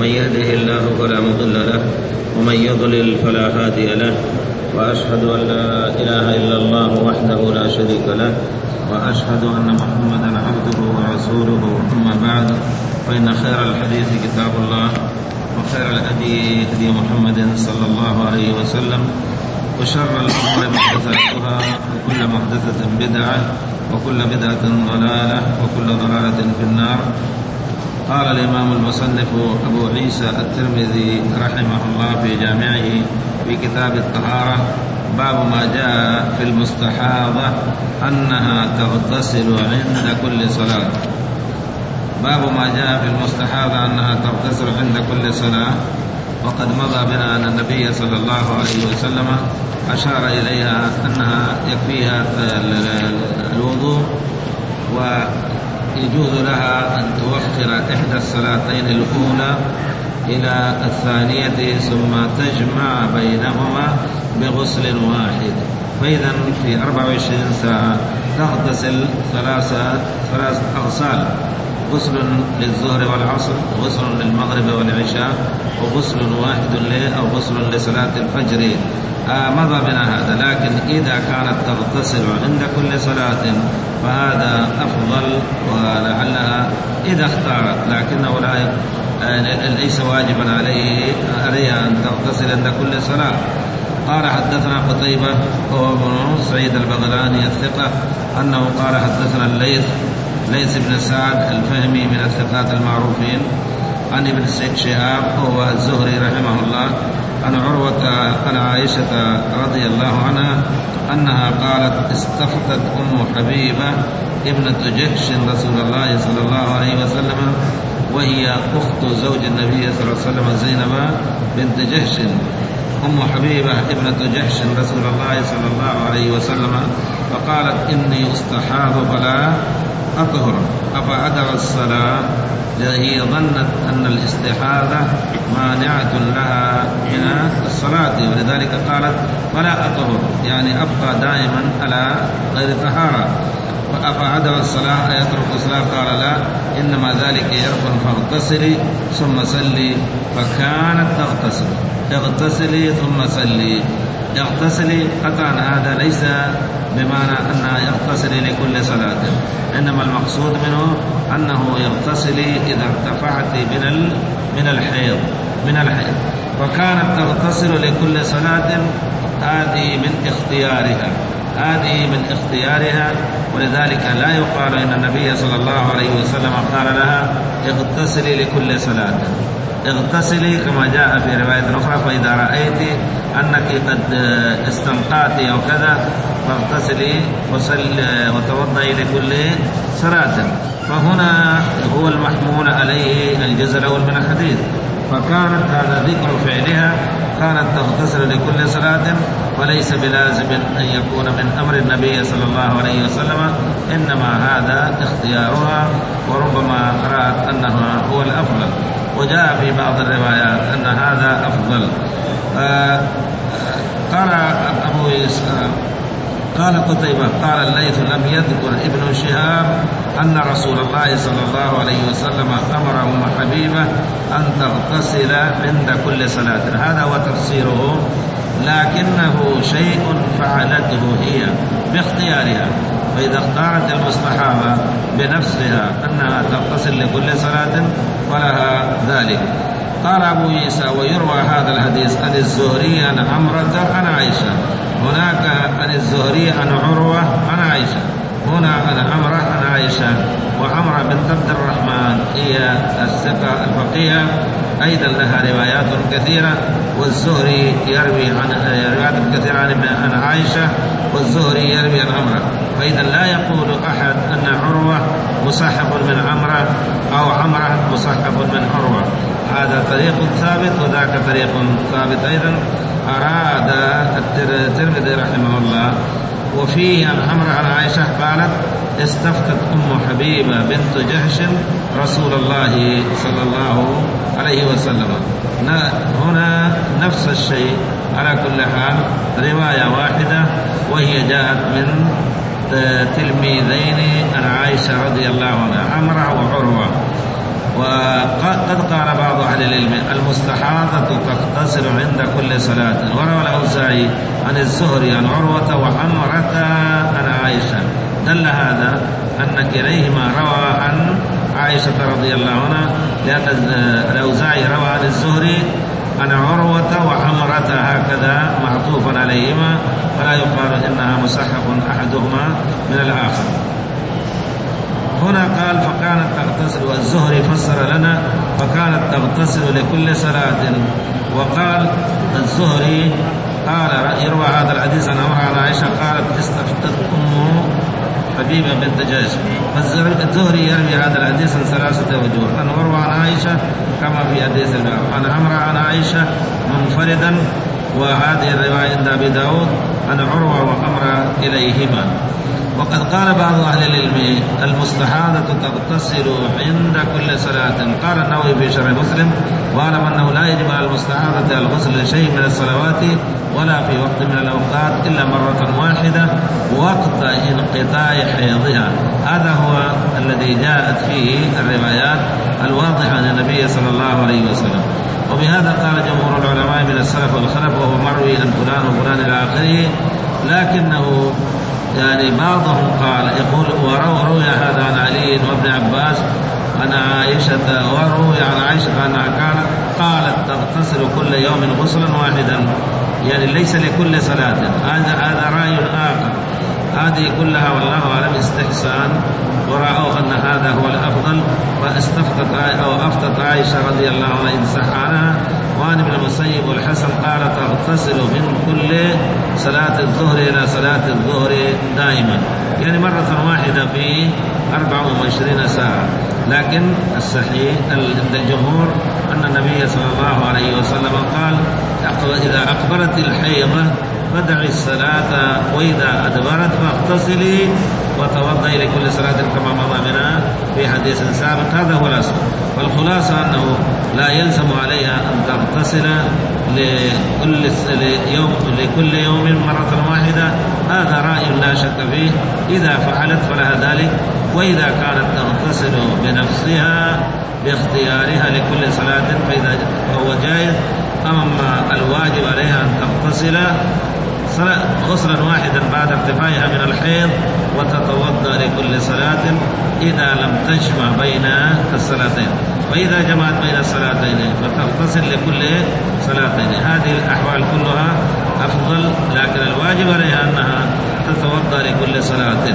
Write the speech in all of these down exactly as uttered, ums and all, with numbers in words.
من يهده الله فلا مضل له ومن يضلل فلا هادي له، وأشهد أن لا إله إلا الله وحده لا شريك له، وأشهد أن محمدا عبده ورسوله. أما بعد، فإن خير الحديث كتاب الله، وخير الهدي هدي محمد صلى الله عليه وسلم، وشر الأمور محدثاتها، وكل محدثة بدعة، وكل بدعة ضلالة، وكل ضلالة في النار. قال الإمام المصنف أبو عيسى الترمذي رحمه الله في جامعه في كتاب الطهارة: باب ما جاء في المستحاضة أنها تغتسل عند كل صلاة. باب ما جاء في المستحاضة أنها تغتسل عند كل صلاة. وقد مضى بنا أن النبي صلى الله عليه وسلم أشار إليها أنها يكفيها الوضوء، ويجوز لها أن توخر إحدى الصلاتين الأولى إلى الثانية ثم تجمع بينهما بغسل واحد. فإذا في أربع وعشرين ساعة تغتسل ثلاثة ثلاث أغسال: غسل للظهر والعصر، غسل للمغرب والعشاء، وغسل واحد له أو غسل لصلاة الفجر. آه مضى بنا هذا. لكن إذا كانت تغتسل عند كل صلاة فهذا أفضل، ولعلها إذا اختارت، لكنه لا ليس واجبا عليه عليها أن تغتسل عند كل صلاة. قال: حدثنا قتيبة وهو بن سعيد البغلاني الثقة أنه قال: حدثنا الليث ليث بن سعد الفهمي من الثقات المعروفين عن ابن شهاب وهو الزهري رحمه الله عن عروة عن عائشة رضي الله عنها أنها قالت: استفتت أم حبيبة ابنة جحش رسول الله صلى الله عليه وسلم، وهي أخت زوج النبي صلى الله عليه وسلم زينب بنت جحش. أم حبيبة ابنة جحش رسول الله صلى الله عليه وسلم، فقالت: إني استحاض فلا أطهر أفأدع الصلاة. هي ظنت أن الاستحاضة مانعة لها من الصلاة، ولذلك قالت: فلا أطهر، يعني أبقى دائما على غير طهارة. فأفأدع الصلاة يترك الصلاة؟ قال: لا، إنما ذلك يركن فاغتسلي ثم صلي. فكانت تغتسل اغتسلي ثم صلي اغتسلي. قطعا هذا ليس بمعنى أنها يغتسلي لكل صلاة، إنما المقصود منه أنه يغتسلي إذا ارتفعت من من الحيض من الحيض وكانت تغتسل لكل صلاة. هذه من اختيارها هذه من اختيارها ولذلك لا يقال إن النبي صلى الله عليه وسلم قال لها: اغتسلي لكل صلاة. اغتسلي كما جاء في رواية أخرى: فإذا رأيت أنك قد استنقعت أو كذا فاغتسلي وتوضئي لكل صلاة. فهنا هو المحمول عليه الجزء الأول من الحديث. فكانت هذا ذكر فعلها، كانت تغتسل لكل صلاة، وليس بلازم أن يكون من أمر النبي صلى الله عليه وسلم، إنما هذا اختيارها، وربما رأت أنها هو الأفضل. وجاء في بعض الروايات أن هذا أفضل. آه قال أبو يسار قال قتيبة قال الليث: لم يذكر ابن شهاب أن رسول الله صلى الله عليه وسلم أمر أم حبيبة أن تغتسل عند كل صلاة. هذا هو تفسيره، لكنه شيء فعلته هي باختيارها. فإذا اختارت المستحاضة بنفسها أنها تغتسل لكل صلاة فلها ذلك. قال أبو عيسى: ويروى هذا الحديث عن الزهري عن عمرة عن عائشة. هناك عن الزهري عن عروة عن عائشة، هنا عن عمرة عن عائشة. وعمرة بنت عبد الرحمن هي الثقة الفقيهة، أيضا لها روايات كثيرة. والزهري يروي عن روايات كثيرة عن عائشة، والزهري يروي عن عمرة. فإذا لا يقول أحد أن عروة مصحف من عمرة أو عمرة مصحف من عروة. هذا طريق ثابت وذاك طريق ثابت أيضا. أراد الترمذي رحمه الله وفيه عن عمرو عن عائشة قالت: استفتت أم حبيبة بنت جحش رسول الله صلى الله عليه وسلم. هنا نفس الشيء على كل حال، رواية واحدة، وهي جاءت من تلميذين عن عائشة رضي الله عنها، عمرو وعروة. وقد قال بعض أهل أهل العلم المستحاضة تغتسل عند كل صلاة. وروى الأوزاعي عن الزهري عن عروة وعمرة عن عائشة. دل هذا أن كليهما روى عن عائشة رضي الله عنها، لأن الأوزاعي روى عن الزهري عن عروة وعمرة هكذا معطوفا عليهما، فلا يقال إنها مصحف أحدهما من الآخر. هنا قال فكانت تغتسل، والزهري فسر لنا فكانت تغتسل لكل صلاة. وقال الزهري قال يروى هذا الحديث عن عائشة قالت استفتت أم حبيبة بنت جيش. فالزهري يروي هذا الحديث عن ثلاثة وجوه، عن عروة عن عائشة كما في حديث الباب، عن عمرة عن عائشة منفردا، وهذه الرواية عند أبي داود عن عروة وعمرة إليهما. وقد قال بعض أهل العلم المستحاضة تغتسل عند كل صلاة. قال النووي في شرح مسلم واعلم أنه لا يجب على المستحاضة الغسل لشيء من الصلوات ولا في وقت من الأوقات إلا مرة واحدة وقت انقطاع حيضها. هذا هو الذي جاءت فيه الروايات الواضحة عن النبي صلى الله عليه وسلم. وبهذا قال جمهور العلماء من السلف والخلف، وهو مروي عن فلان وفلان إلى آخره، لكنه يعني بعضهم قال يقول وروي هذا عن علي وابن عباس عن عائشة، وروي عن عائشة أنها كانت قالت تغتسل كل يوم غسلا واحدا، يعني ليس لكل صلاة. هذا هذا رأي آخر. هذه كلها والله أعلم استحسان، ورأوا أن هذا هو الأفضل، فاستفتت أو أفتت عائشة رضي الله عنها إن صح عنها. وعن ابن المسيب والحسن قال تغتسل من كل صلاة الظهر إلى صلاة الظهر دائما، يعني مرة واحدة في أربع وعشرين ساعة. لكن الصحيح عند الجمهور أن النبي صلى الله عليه وسلم قال إذا أقبلت الحيضة فدعي الصلاة وإذا أدبرت فاغتسلي وتوضئي لكل صلاة كما مضى منها في حديث سابق. هذا هو الأصل. والخلاصة أنه لا يلزم عليها أن تغتسل لكل يوم لكل يوم مرة واحدة، هذا رأي لا شك فيه. إذا فعلت فلها ذلك، وإذا كانت تغتسل بنفسها باختيارها لكل صلاة فإذا هو جائز. أما الواجب عليها أن تغتسل غسلا واحدا بعد ارتفاعها من الحيض وتتوضأ لكل صلاة إذا لم تجمع بين الصلاتين، وإذا جمعت بين الصلاتين فتغتسل لكل صلاتين. هذه الأحوال كلها أفضل، لكن الواجب عليها أنها تتوضأ لكل صلاة.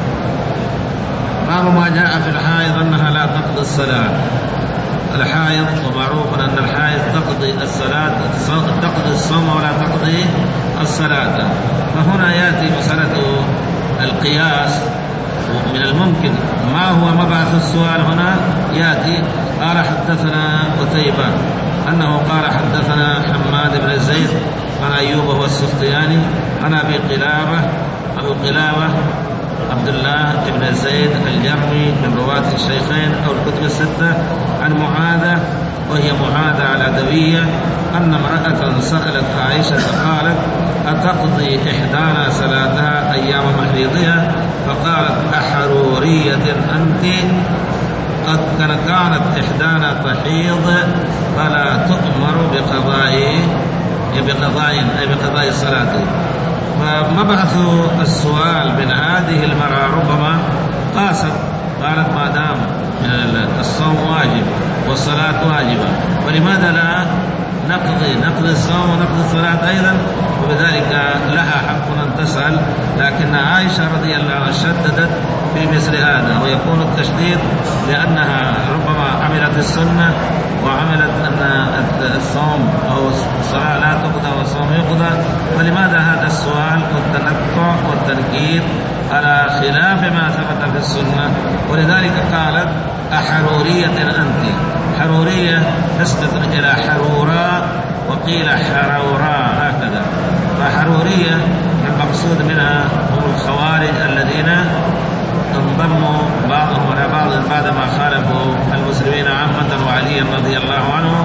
باب ما جاء في الحائض أنها لا تقضي الصلاة. الحائض ومعروف أن الحائض تقضي الصلاة تقضي الصوم ولا تقضي الصلاة. فهنا يأتي مسألة القياس. من الممكن ما هو مبعث السؤال هنا يأتي قال حدثنا قتيبة أنه قال حدثنا حماد بن زيد عن أيوب هو السختياني عن أبي قلابة أبو قلابة عبد الله بن زيد الجرمي من رواة الشيخين أو الكتب الستة عن معاذة وهي معاذة العدوية أن امرأة سألت عائشة قالت أتقضي إحدانا صلاتها أيام محيضها؟ فقالت أحرورية أنت؟ قد كانت إحدانا تحيض فلا تؤمر بقضاء بقضاء أي بقضاء الصلاة. فمبعث السؤال من هذه المرأة ربما قاست قالت ما دام الصوم واجب والصلاة واجبة ولماذا لا نقضي نقضي الصوم ونقضي الصلاة أيضا، وبذلك لها حق أن تسأل. لكن عائشة رضي الله عنها شددت في مثل هذا، ويكون التشديد لأنها ربما عملت السنة وعملت أن الصوم أو الصلاة لا تقضى والصوم يقضى، فلماذا هذا السؤال والتنطع والتنكير على خلاف ما ثبت في السنة؟ ولذلك قالت أحرورية أنت. حرورية نسبة إلى حروراء وقيل حروراء هكذا. فحرورية المقصود منها هم الخوارج الذين انضموا بعضهم على بعض بعدما خالفوا المسلمين عامة وعليا رضي الله عنه،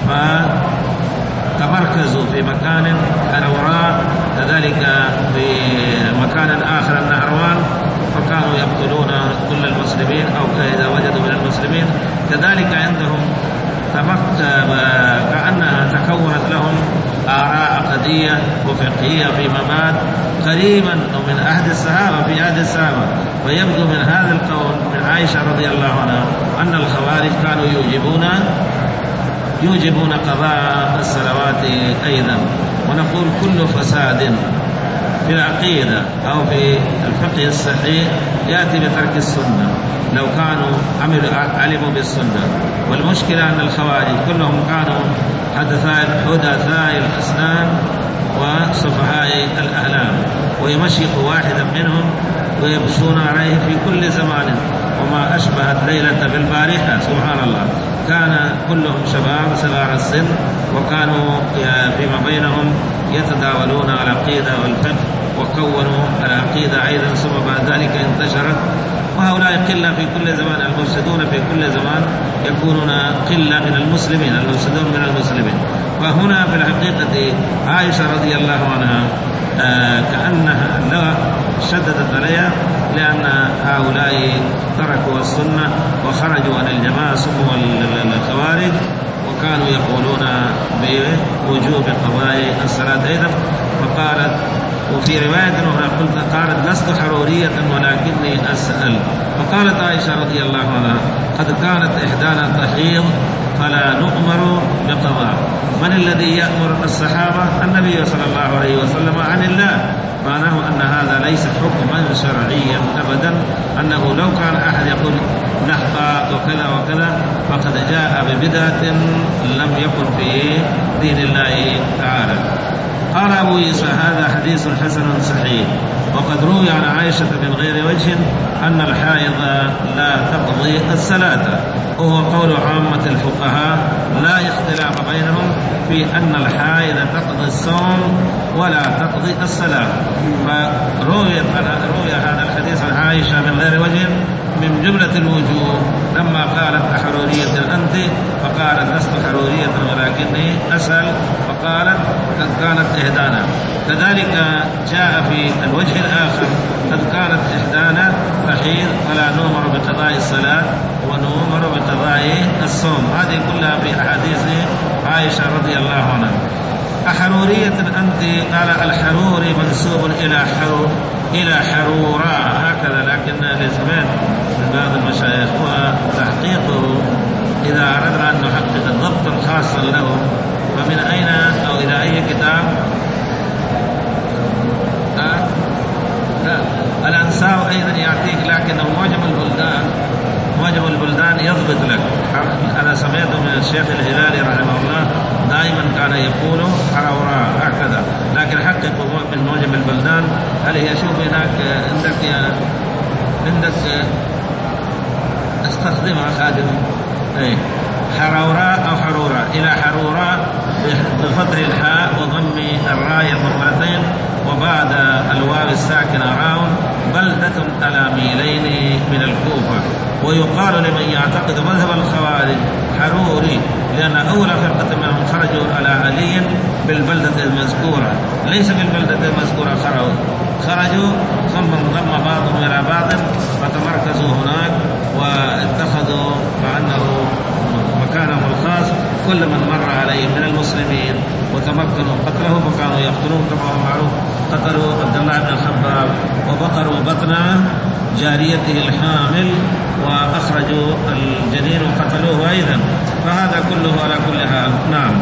فتمركزوا في مكان حروراء، كذلك في مكان آخر النهروان، فكانوا يقتلون كل المسلمين أو إذا وجدوا من المسلمين. كذلك عندهم كأنها تكونت لهم آراء عقدية وفقهية في مبادئ قريبا من عهد الصحابة في عهد الصحابة. ويبدو من هذا القول من عائشة رضي الله عنها أن الخوارج كانوا يوجبون يوجبون قضاء الصلوات أيضا. ونقول كل فساد في العقيدة أو في الفقه الصحيح يأتي بترك السنة لو كانوا عملوا علموا بالسنة. والمشكلة أن الخوارج كلهم كانوا حدثاء حدثاء الأسنان وصفحاء الأحلام، ويمشق واحدا منهم ويبشون عليه في كل زمان، وما أشبهت ليلة بالبارحة سبحان الله. كان كلهم شباب صغار السن، وكانوا فيما بينهم يتداولون العقيدة والفقه، وكونوا العقيدة أيضا ثم بعد ذلك انتشرت. وهؤلاء قلة في كل زمان، المفسدون في كل زمان يكونون قلة من المسلمين، المفسدون من المسلمين. وهنا في الحقيقة عائشة رضي الله عنها آه كأنها لا شددت عليها، لأن هؤلاء تركوا السنة وخرجوا عن الجماعة سموا الخوارج، وكانوا يقولون بوجوب قضاء الصلاة أيضا. فقالت، وفي رواية أخرى قلت قالت لست حرورية ولكني أسأل. فقالت عائشة رضي الله عنها قد كانت إحدانا تحيض فلا نؤمر بقضاء. من الذي يأمر الصحابة؟ النبي صلى الله عليه وسلم عن الله. معناه أن هذا ليس حكما شرعيا أبدا، أنه لو كان أحد يقول نحقى وكذا وكذا فقد جاء ببدعة لم يكن في دين الله تعالى. قال أبو عيسى هذا حديث حسن صحيح. وقد روي عن عائشة من غير وجه أن الحائض لا تقضي الصلاة، وهو قول عامة الفقهاء لا اختلاف بينهم في أن الحائض تقضي الصوم ولا تقضي الصلاة. فروي روي هذا الحديث عن عائشة من غير وجه من جملة الوجوه. لما قالت أحرورية أنت فقالت لست حرورية ولكني أسأل، فقالت قد كانت إحدانا. كذلك جاء في الوجه الآخر قد كانت إحدانا تحيض فلا نؤمر بقضاء الصلاة ونؤمر بقضاء الصوم. هذه كلها في أحاديث عائشة رضي الله عنها. أحرورية أنت قال الحروري منسوب إلى حرور إلى حروراء هكذا، لكن الإثبات من بعض المشايخ وتحقيقه إذا أردنا أن نحقق ضبطا خاصا له فمن أين أو إلى أي كتاب؟ ها؟ لا الأنساب أيضا يعطيك، لكنه معجم البلدان معجم البلدان يضبط لك. أنا سمعته من الشيخ الهلالي رحمه الله دائما كان يقول حروراء هكذا، لكن حقق من معجم البلدان. هل هي شوف هناك عندك يا عندك استخدمها خادم اي حروراء أو حروراء إلى حروراء بفتح الحاء وضم الراء مرتين وبعد الواو الساكنة راء. بلدة على ميلين من الكوفة. ويقال لمن يعتقد مذهب الخوارج حروري، لأن أول فرقة منهم خرجوا على علي بالبلدة المذكورة، ليس بالبلدة المذكورة خرجوا خرجوا ثم انضم بعضهم إلى بعض فتمركزوا هناك واتخذوا كأنه مكانهم الخاص. كل من مر عليه من المسلمين وتمكنوا قتله فكانوا يقتلون كما هو معروف. قتلوا عبد الله بن الخباب وبقروا بطن جاريته الحامل وأخرجوا الجنين وقتلوه أيضا. فهذا كله على كل حال. نعم.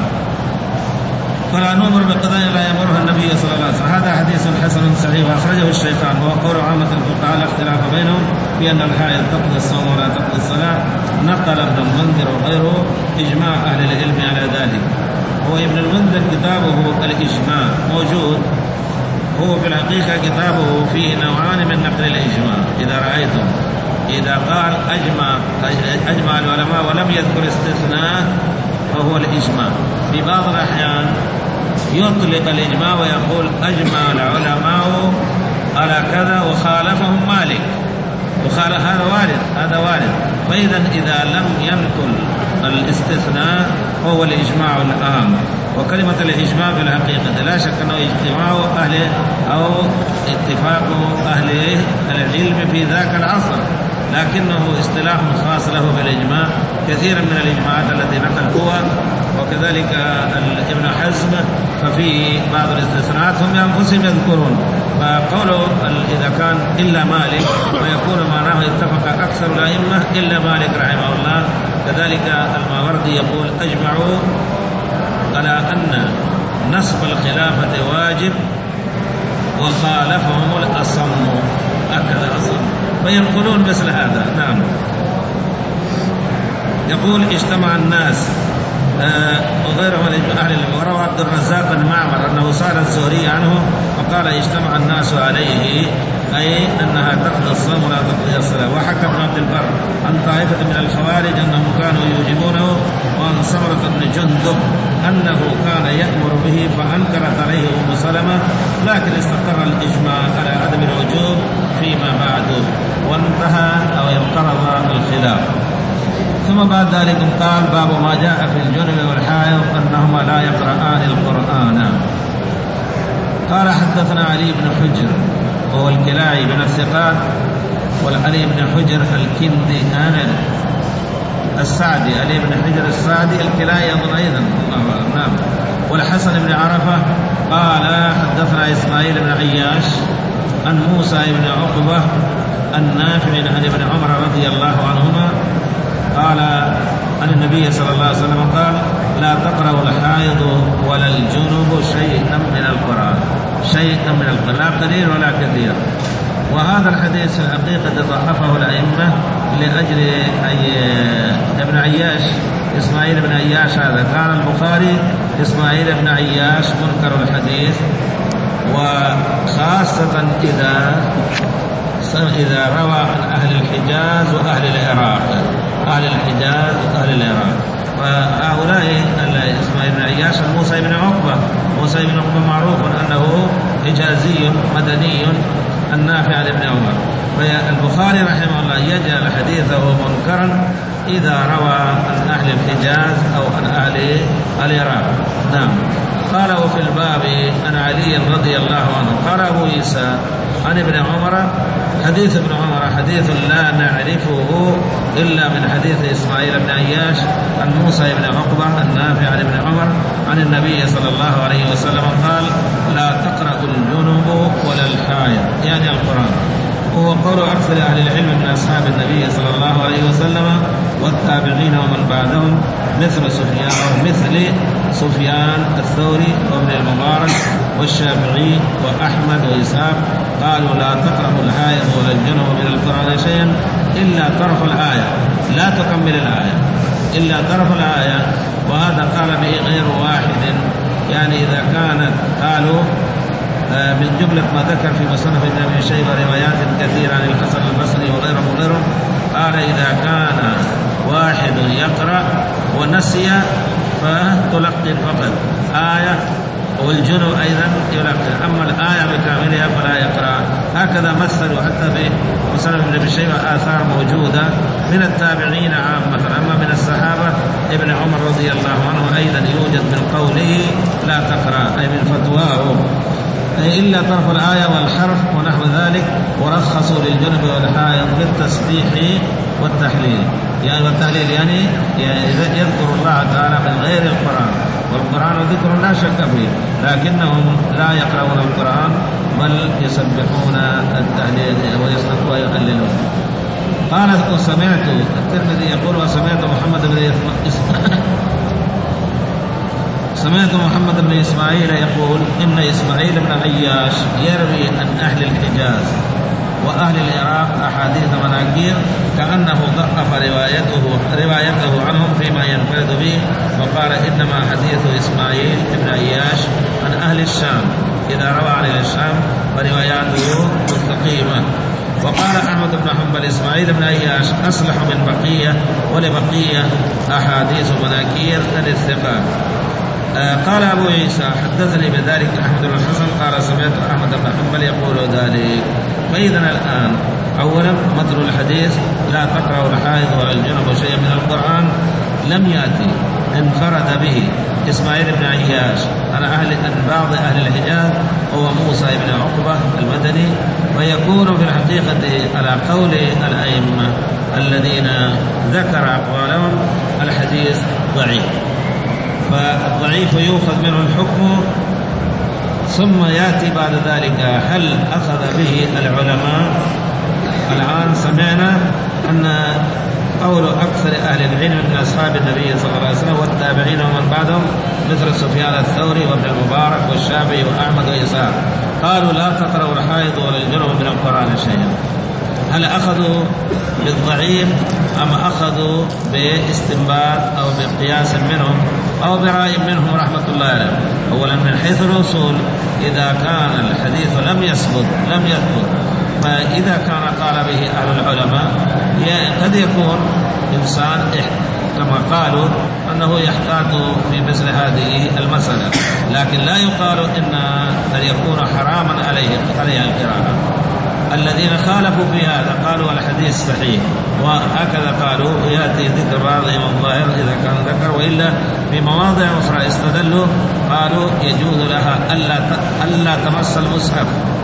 فلا نؤمر بقضاء لا يأمرها النبي صلى الله عليه وسلم. هذا حديث حسن صحيح وأخرجه الشيخان. وهو قول عامة الفقهاء لا اختلاف بينهم بأن الحائض تقضي الصوم ولا تقضي الصلاة. نقل ابن المنذر وغيره إجماع أهل العلم على ذلك. هو ابن المنذر كتابه الإجماع موجود، هو في الحقيقة كتابه فيه نوعان من نقل الإجماع. إذا رأيتم إذا قال أجمع أجمع العلماء ولم يذكر استثناء فهو الإجماع. في بعض الأحيان يطلق الإجماع ويقول أجمع العلماء على كذا وخالفهم مالك، وخالف هذا وارد هذا وارد. فإذا إذا لم ينقل الاستثناء هو الإجماع العام. وكلمة الإجماع في الحقيقة لا شك أنه اجتماع أهل أو اتفاق أهل العلم في ذاك العصر، لكنه اصطلاح خاص له بالإجماع كثيرا من الإجماعات التي نقل هو وكذلك ابن حزم، ففي بعض الاستثناءات هم بأنفسهم يذكرون. فقوله إذا كان إلا مالك ويكون معناه اتفق أكثر الأئمة إلا مالك رحمه الله. كذلك الماوردي يقول أجمعوا على أن نصب الخلافة واجب وخالفهم الأصم، هكذا أصم، فينقلون مثل هذا. نعم. يقول اجتمع الناس آه وغيرهم من أهل العلم. وروى عبد الرزاق بن معمر أنه سأل الزهري عنه فقال اجتمع الناس عليه، أي أنها تقضي الصوم ولا تقضي الصلاة. وحكى ابن عبد البر عن طائفة من الخوارج أنهم كانوا يوجبونه، وعن سمرة بن جندب أنه كان يأمر به فأنكرت عليه أم سلمة، لكن استقر الإجماع على عدم الوجوب فيما بعد، وانتهى أو انقرض الخلاف. ثم بعد ذلك قال باب ما جاء في الجنب والحائض أنهما لا يقرآن القرآن. قال حدثنا علي بن حجر وهو الكلاعي من الثقات، والعلي بن حجر الكندي آمن السعدي، علي بن حجر السعدي الكلاعي أظن أيضا، نعم. والحسن بن عرفة قال حدثنا إسماعيل بن عياش عن موسى بن عقبة النافع عن ابن عمر رضي الله عنهما قال عن النبي صلى الله عليه وسلم قال لا تقرأ الحائض ولا الجنوب شيئا من القرآن، شيئا من القرآن، لا قليل ولا كثير. وهذا الحديث في الحقيقة ضعفه الأئمة لأجل أي ابن عياش إسماعيل بن عياش، هذا كان البخاري إسماعيل بن عياش منكر الحديث، وخاصة إذا إذا روى عن أهل الحجاز وأهل العراق، أهل الحجاز وأهل العراق. وهؤلاء إسماعيل بن عياش موسى بن عقبة، موسى بن عقبة معروف أنه حجازي مدني النافع عن ابن عمر. فالبخاري رحمه الله يجعل حديثه منكرا إذا روى عن أهل الحجاز أو عن أهل العراق. نعم. قال وفي الباب عن علي رضي الله عنه قال أبو عيسى عن ابن عمر حديث ابن عمر حديث لا نعرفه إلا من حديث إسماعيل بن عياش عن موسى بن عقبة النافع عن ابن عمر عن النبي صلى الله عليه وسلم قال لا تقرأ الجنوب ولا الحائض، يعني القرآن. وهو قول أكثر أهل العلم من أصحاب النبي صلى الله عليه وسلم والتابعين ومن بعدهم مثل سفيان أو مثل سفيان الثوري وابن المبارك والشافعي وأحمد وإسحاق قالوا لا تقرأ الحائض ولا الجنوب من القرآن شيئا إلا طرف الآية، لا تكمل الآية إلا طرف الآية. وهذا قال به غير واحد، يعني إذا كانت قالوا من جملة ما ذكر في مصنف ابن أبي شيبة روايات كثيرة عن الحسن البصري وغيره وغيره، قال إذا كان واحد يقرأ ونسي فتلقن فقط آية، والجنوب أيضا يلقن، أما الآية بكاملها فلا يقرأ. هكذا مثلوا حتى في مصنف ابن أبي شيبة آثار موجودة من التابعين عامة. أما من الصحابة ابن عمر رضي الله عنه أيضا يوجد من قوله لا تقرأ، أي من فتواه إلا طرف الآية والحرف ونحو ذلك. ورخصوا للجنب والحائض بالتسبيح والتحليل، يعني والتحليل يعني, يعني يذكر الله تعالى من غير القرآن، والقرآن ذكر لا شك فيه، لكنهم لا يقرؤون القرآن بل يسبحون التحليل ويقللون. قال وسمعت الترمذي يقول وسمعت محمد بن سمعت محمد بن إسماعيل يقول إن إسماعيل بن عياش يروي عن أهل الحجاز وأهل العراق أحاديث مناكير كأنه ضعف روايته روايته عنهم فيما ينفرد به، وقال إنما حديث إسماعيل بن عياش عن أهل الشام، إذا روى عن الشام فرواياته مستقيمة. وقال أحمد بن حنبل إسماعيل بن عياش أصلح من بقية، ولبقية أحاديث مناكير عن الثقات. قال أبو عيسى حدثني بذلك أحمد بن الحسن قال سمعت أحمد بن حنبل يقول ذلك. فإذا الآن أولا متن الحديث لا تقرأ الحائض ولا الجنب شيئا من القرآن لم يأتي انفرد به إسماعيل بن عياش عن أهل عن بعض أهل الحجاز هو موسى بن عقبة المدني، ويكون في الحقيقة على قول الأئمة الذين ذكر أقوالهم الحديث ضعيف، فالضعيف يؤخذ منه الحكم، ثم يأتي بعد ذلك هل أخذ به العلماء. الآن سمعنا أن قول أكثر أهل العلم من أصحاب النبي صلى الله عليه وسلم والتابعين ومن بعدهم مثل سفيان الثوري وابن المبارك والشافعي وأحمد وإسحاق قالوا لا تقرأوا الحائض ولا الجنب من القرآن شيئا. هل أخذوا بالضعيف أم أخذوا باستنباط أو بقياس منهم أو برأي منهم رحمة الله عليهم؟ أولا من حيث الوصول إذا كان الحديث لم يثبت لم يثبت فإذا كان قال به أهل العلماء قد يكون إنسان كما قالوا أنه يحتاط في مثل هذه المسألة، لكن لا يقال إن أن يكون حراما عليه عليه القراءة. الذين خالفوا في هذا قالوا الحديث صحيح، وهكذا قالوا يأتي ذكر بعضهم الظاهر إذا كان ذكر، وإلا في مواضع أخرى استدلوا قالوا يجوز لها ألا ألا تمس المصحف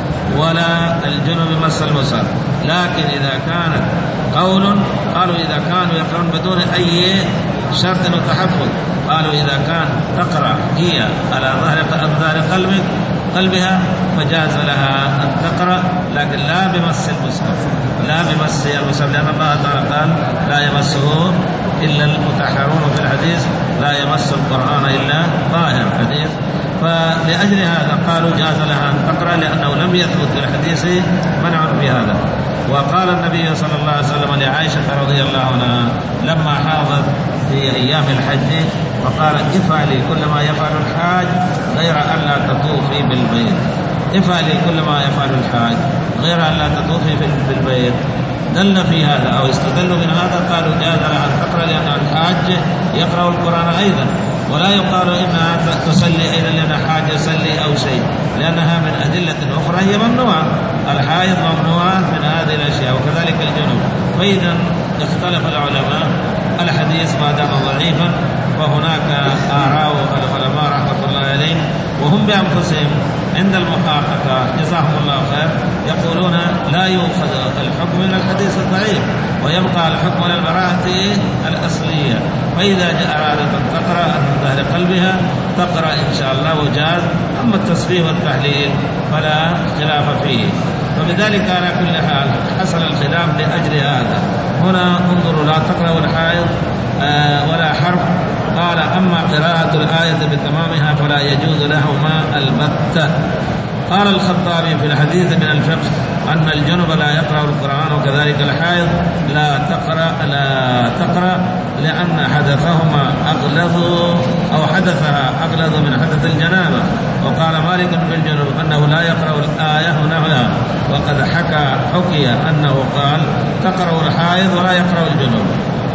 ولا الجنب مس المصحف، لكن إذا كانت قول قالوا إذا كانوا يقرؤون بدون أي شرط وتحفظ قالوا إذا كان تقرأ هي على ظهر ظهر قلبك قلبها فجاز لها أن تقرأ، لكن لا بمس المصحف لا بمس المصحف، لأن الله تعالى قال لا يمسه إلا المطهرون في الحديث لا يمس القرآن إلا طاهر حديث. فلأجل هذا قالوا جاز لها أن تقرأ لأنه لم يثبت في الحديث منع في هذا. وقال النبي صلى الله عليه وسلم لعائشة رضي الله عنها لما حاضت في أيام الحج فقال افعلي كل ما يفعل الحاج غير أن لا تطوفي بالبيت، افعلي كل ما يفعل الحاج غير أن لا تطوفي بالبيت. دل في هذا أو استدلوا من هذا قالوا جاز لها أن تقرأ لأن الحاج يقرأ القرآن أيضا، ولا يقال إنها تصلي أيضا لأن حاج يصلي أو شيء، لأنها من أدلة أخرى هي ممنوعة، الحائض ممنوعة من هذه الأشياء وكذلك الجنوب. فإذا اختلف العلماء الحديث ما دام ضعيفا، وهناك آراء العلماء رحمة الله عليهم وهم بأنفسهم عند المحققة جزاهم الله خير يقولون لا يؤخذ الحكم من الحديث الضعيف ويبقى الحكم على البراءة الأصلية، فإذا أرادت أن تقرأ من ظهر قلبها تقرأ إن شاء الله وجاز. أما التصحيح والتحليل فلا خلاف فيه، فبذلك على كل حال حصل الخلاف لأجل هذا. هنا انظروا لا تقرأوا الحائض آه ولا حرف، قال أما قراءة الآية بتمامها فلا يجوز لهما البتة. قال الخطابي في الحديث من الفقه أن الجنب لا يقرأ القرآن وكذلك الحائض لا تقرأ لا تقرأ لأن حدثهما أغلظ أو حدثها أغلظ من حدث الجنابة. وقال مالك في الجنب أنه لا يقرأ الآية هنا، وقد حكى حكي أنه قال تقرأ الحائض ولا يقرأ الجنب.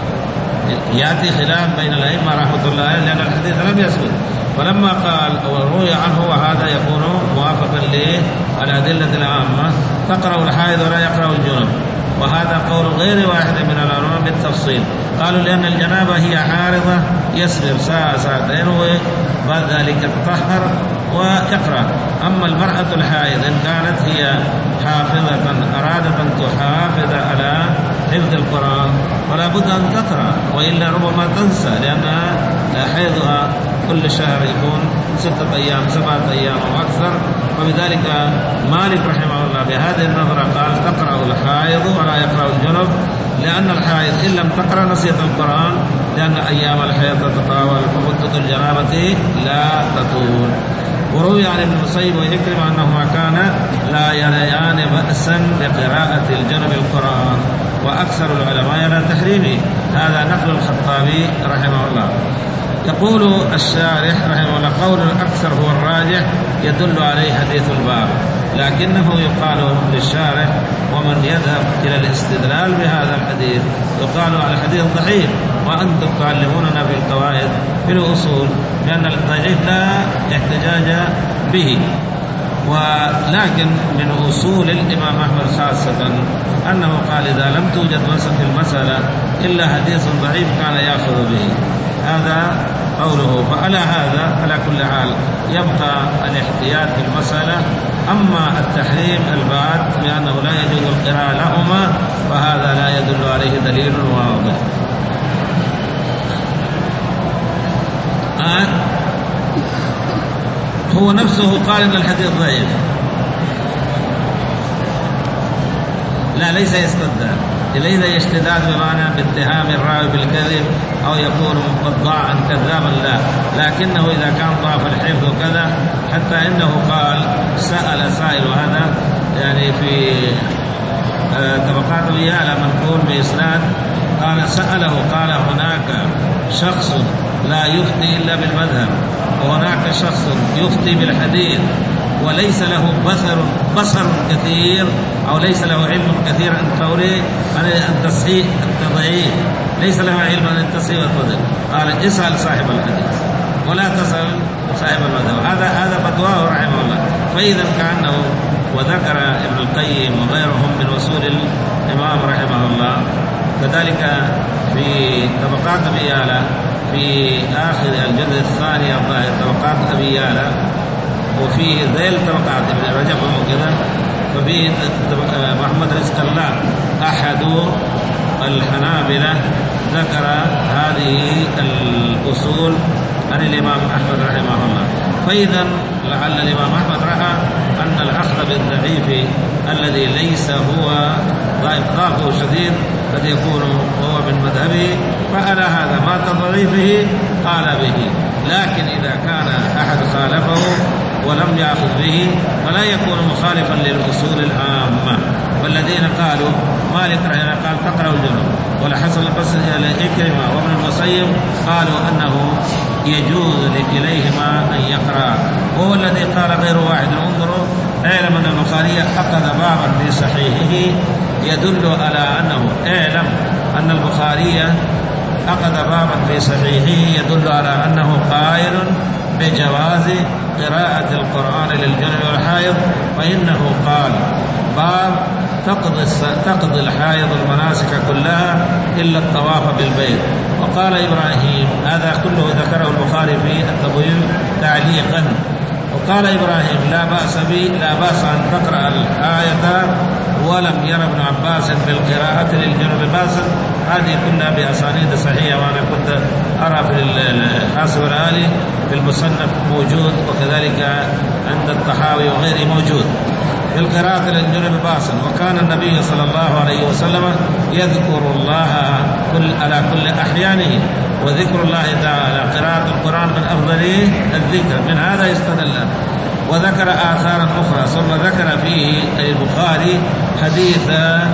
يأتي خلاف بين الأئمة رحمة الله عليهم لأن الحديث لم يثبت، فلما قال وروي عنه وهذا يكون موافقا للأدلة العامة تقرأ الحائض ولا يقرأ الجنب، وهذا قول غير واحد من العلماء بالتفصيل. قالوا لأن الجنابة هي عارضة يصبر ساعة ساعتين وبعد ذلك تطهر ويقرأ. أما المرأة الحائض إن كانت هي حافظة أرادت أن تحافظ على حفظ القرآن فلا بد أن تقرأ، وإلا ربما تنسى لأنها حيضها كل شهر يكون ستة أيام سبعة أيام أو أكثر. وبذلك مالك رحمه الله بهذه النظرة قال تقرأ الحائض ولا يقرأ الجنب، لأن الحائض إن لم تقرأ نسيت القرآن، لأن أيام الحيض تتطاول ومدة الجنابة لا تطول. وروي عن ابن المسيب وإكرمة أنهما كان لا يريان بأسا بقراءة الجنب القرآن، وأكثر العلماء يرى تحريمه. هذا نقل الخطابي رحمه الله. يقول الشارح رحمه الله قول الأكثر هو الراجح يدل عليه حديث الباب، لكنه يقال للشارح ومن يذهب إلى الاستدلال بهذا الحديث يقال على الحديث ضعيف، وأنتم تعلموننا في القواعد في الأصول لأن الضعيف لا احتجاج به. ولكن من أصول الإمام أحمد خاصة أنه قال إذا لم توجد مسألة في المسألة إلا حديث ضعيف كان يأخذ به. هذا قوله فعلى هذا على كل حال يبقى الاحتياط في المسألة. أما التحريم البات بأنه لا يجوز القراءة لهما فهذا لا يدل عليه دليل واضح. آه هو نفسه قال إن الحديث ضعيف. لا ليس يستدعى، ليس يشتداد بمعنى باتهام الراوي بالكذب أو يكون قطاعا كذابا، لا، لكنه إذا كان ضعف الحفظ وكذا، حتى إنه قال سأل سائل، وهذا يعني في طبقات ريالة منقول بإسناد، قال سأله قال هناك شخص لا يفتي إلا بالمذهب، وهناك شخص يفتي بالحديث وليس له بصر بصر كثير أو ليس له علم كثير عن قوله عن التصحيح التضعيف، ليس له علم عن التصحيح والتضعيف، قال اسأل صاحب الحديث ولا تسأل صاحب المذهب. هذا هذا فتواه رحمه الله. فإذا كأنه وذكر ابن القيم وغيرهم من وصول الإمام رحمه الله. كذلك في طبقات أبي يالا في آخر الجزء الثاني الظاهر طبقات أبي يالا، وفي ذيل طبقات ابن رجب وكذا، ففي محمد رزق الله أحد الحنابلة ذكر هذه الأصول عن الإمام أحمد رحمه الله. فإذا لعل الإمام أحمد رأى أن الأخذ بالضعيف الذي ليس هو ضعفه شديد قد يكون هو من مذهبه، فعلى هذا ما تضعيفه قال به. لكن إذا كان أحد خالفه ولم يأخذ به فلا يكون مخالفا للأصول العامة. والذين قالوا مالك رحمه الله قال تقرأ الجنوب، والحسن البصري إكرمة وابن المسيب قالوا أنه يجوز لكليهما أن يقرأ، وهو الذي قال غير واحد. انظروا اعلم أن البخاري أخذ بابا في صحيحه يدل على أنه اعلم أن البخاري أخذ بابا في صحيحه يدل على أنه قائل بجواز قراءة القرآن للجنب والحائض، فإنه قال باب تقضي تقضي الحائض المناسك كلها إلا الطواف بالبيت. وقال إبراهيم هذا كله ذكره البخاري في التبويب تعليقا. وقال إبراهيم لا بأس به لا بأس أن تقرأ الآية ولم ير ابن عباس بالقراءة للجنب بأسا. هذه كلها بأسانيد صحيحة، وأنا كنت أرى في الحاسب الآلي في المصنف موجود، وكذلك عند الطحاوي وغيره موجود بالقراءة للجنب بأسا. وكان النبي صلى الله عليه وسلم يذكر الله كل على كل أحيانه، وذكر الله تعالى قراءة القرآن من أفضل الذكر. من هذا يستدل. وذكر آثارا أخرى، ثم ذكر فيه البخاري حديث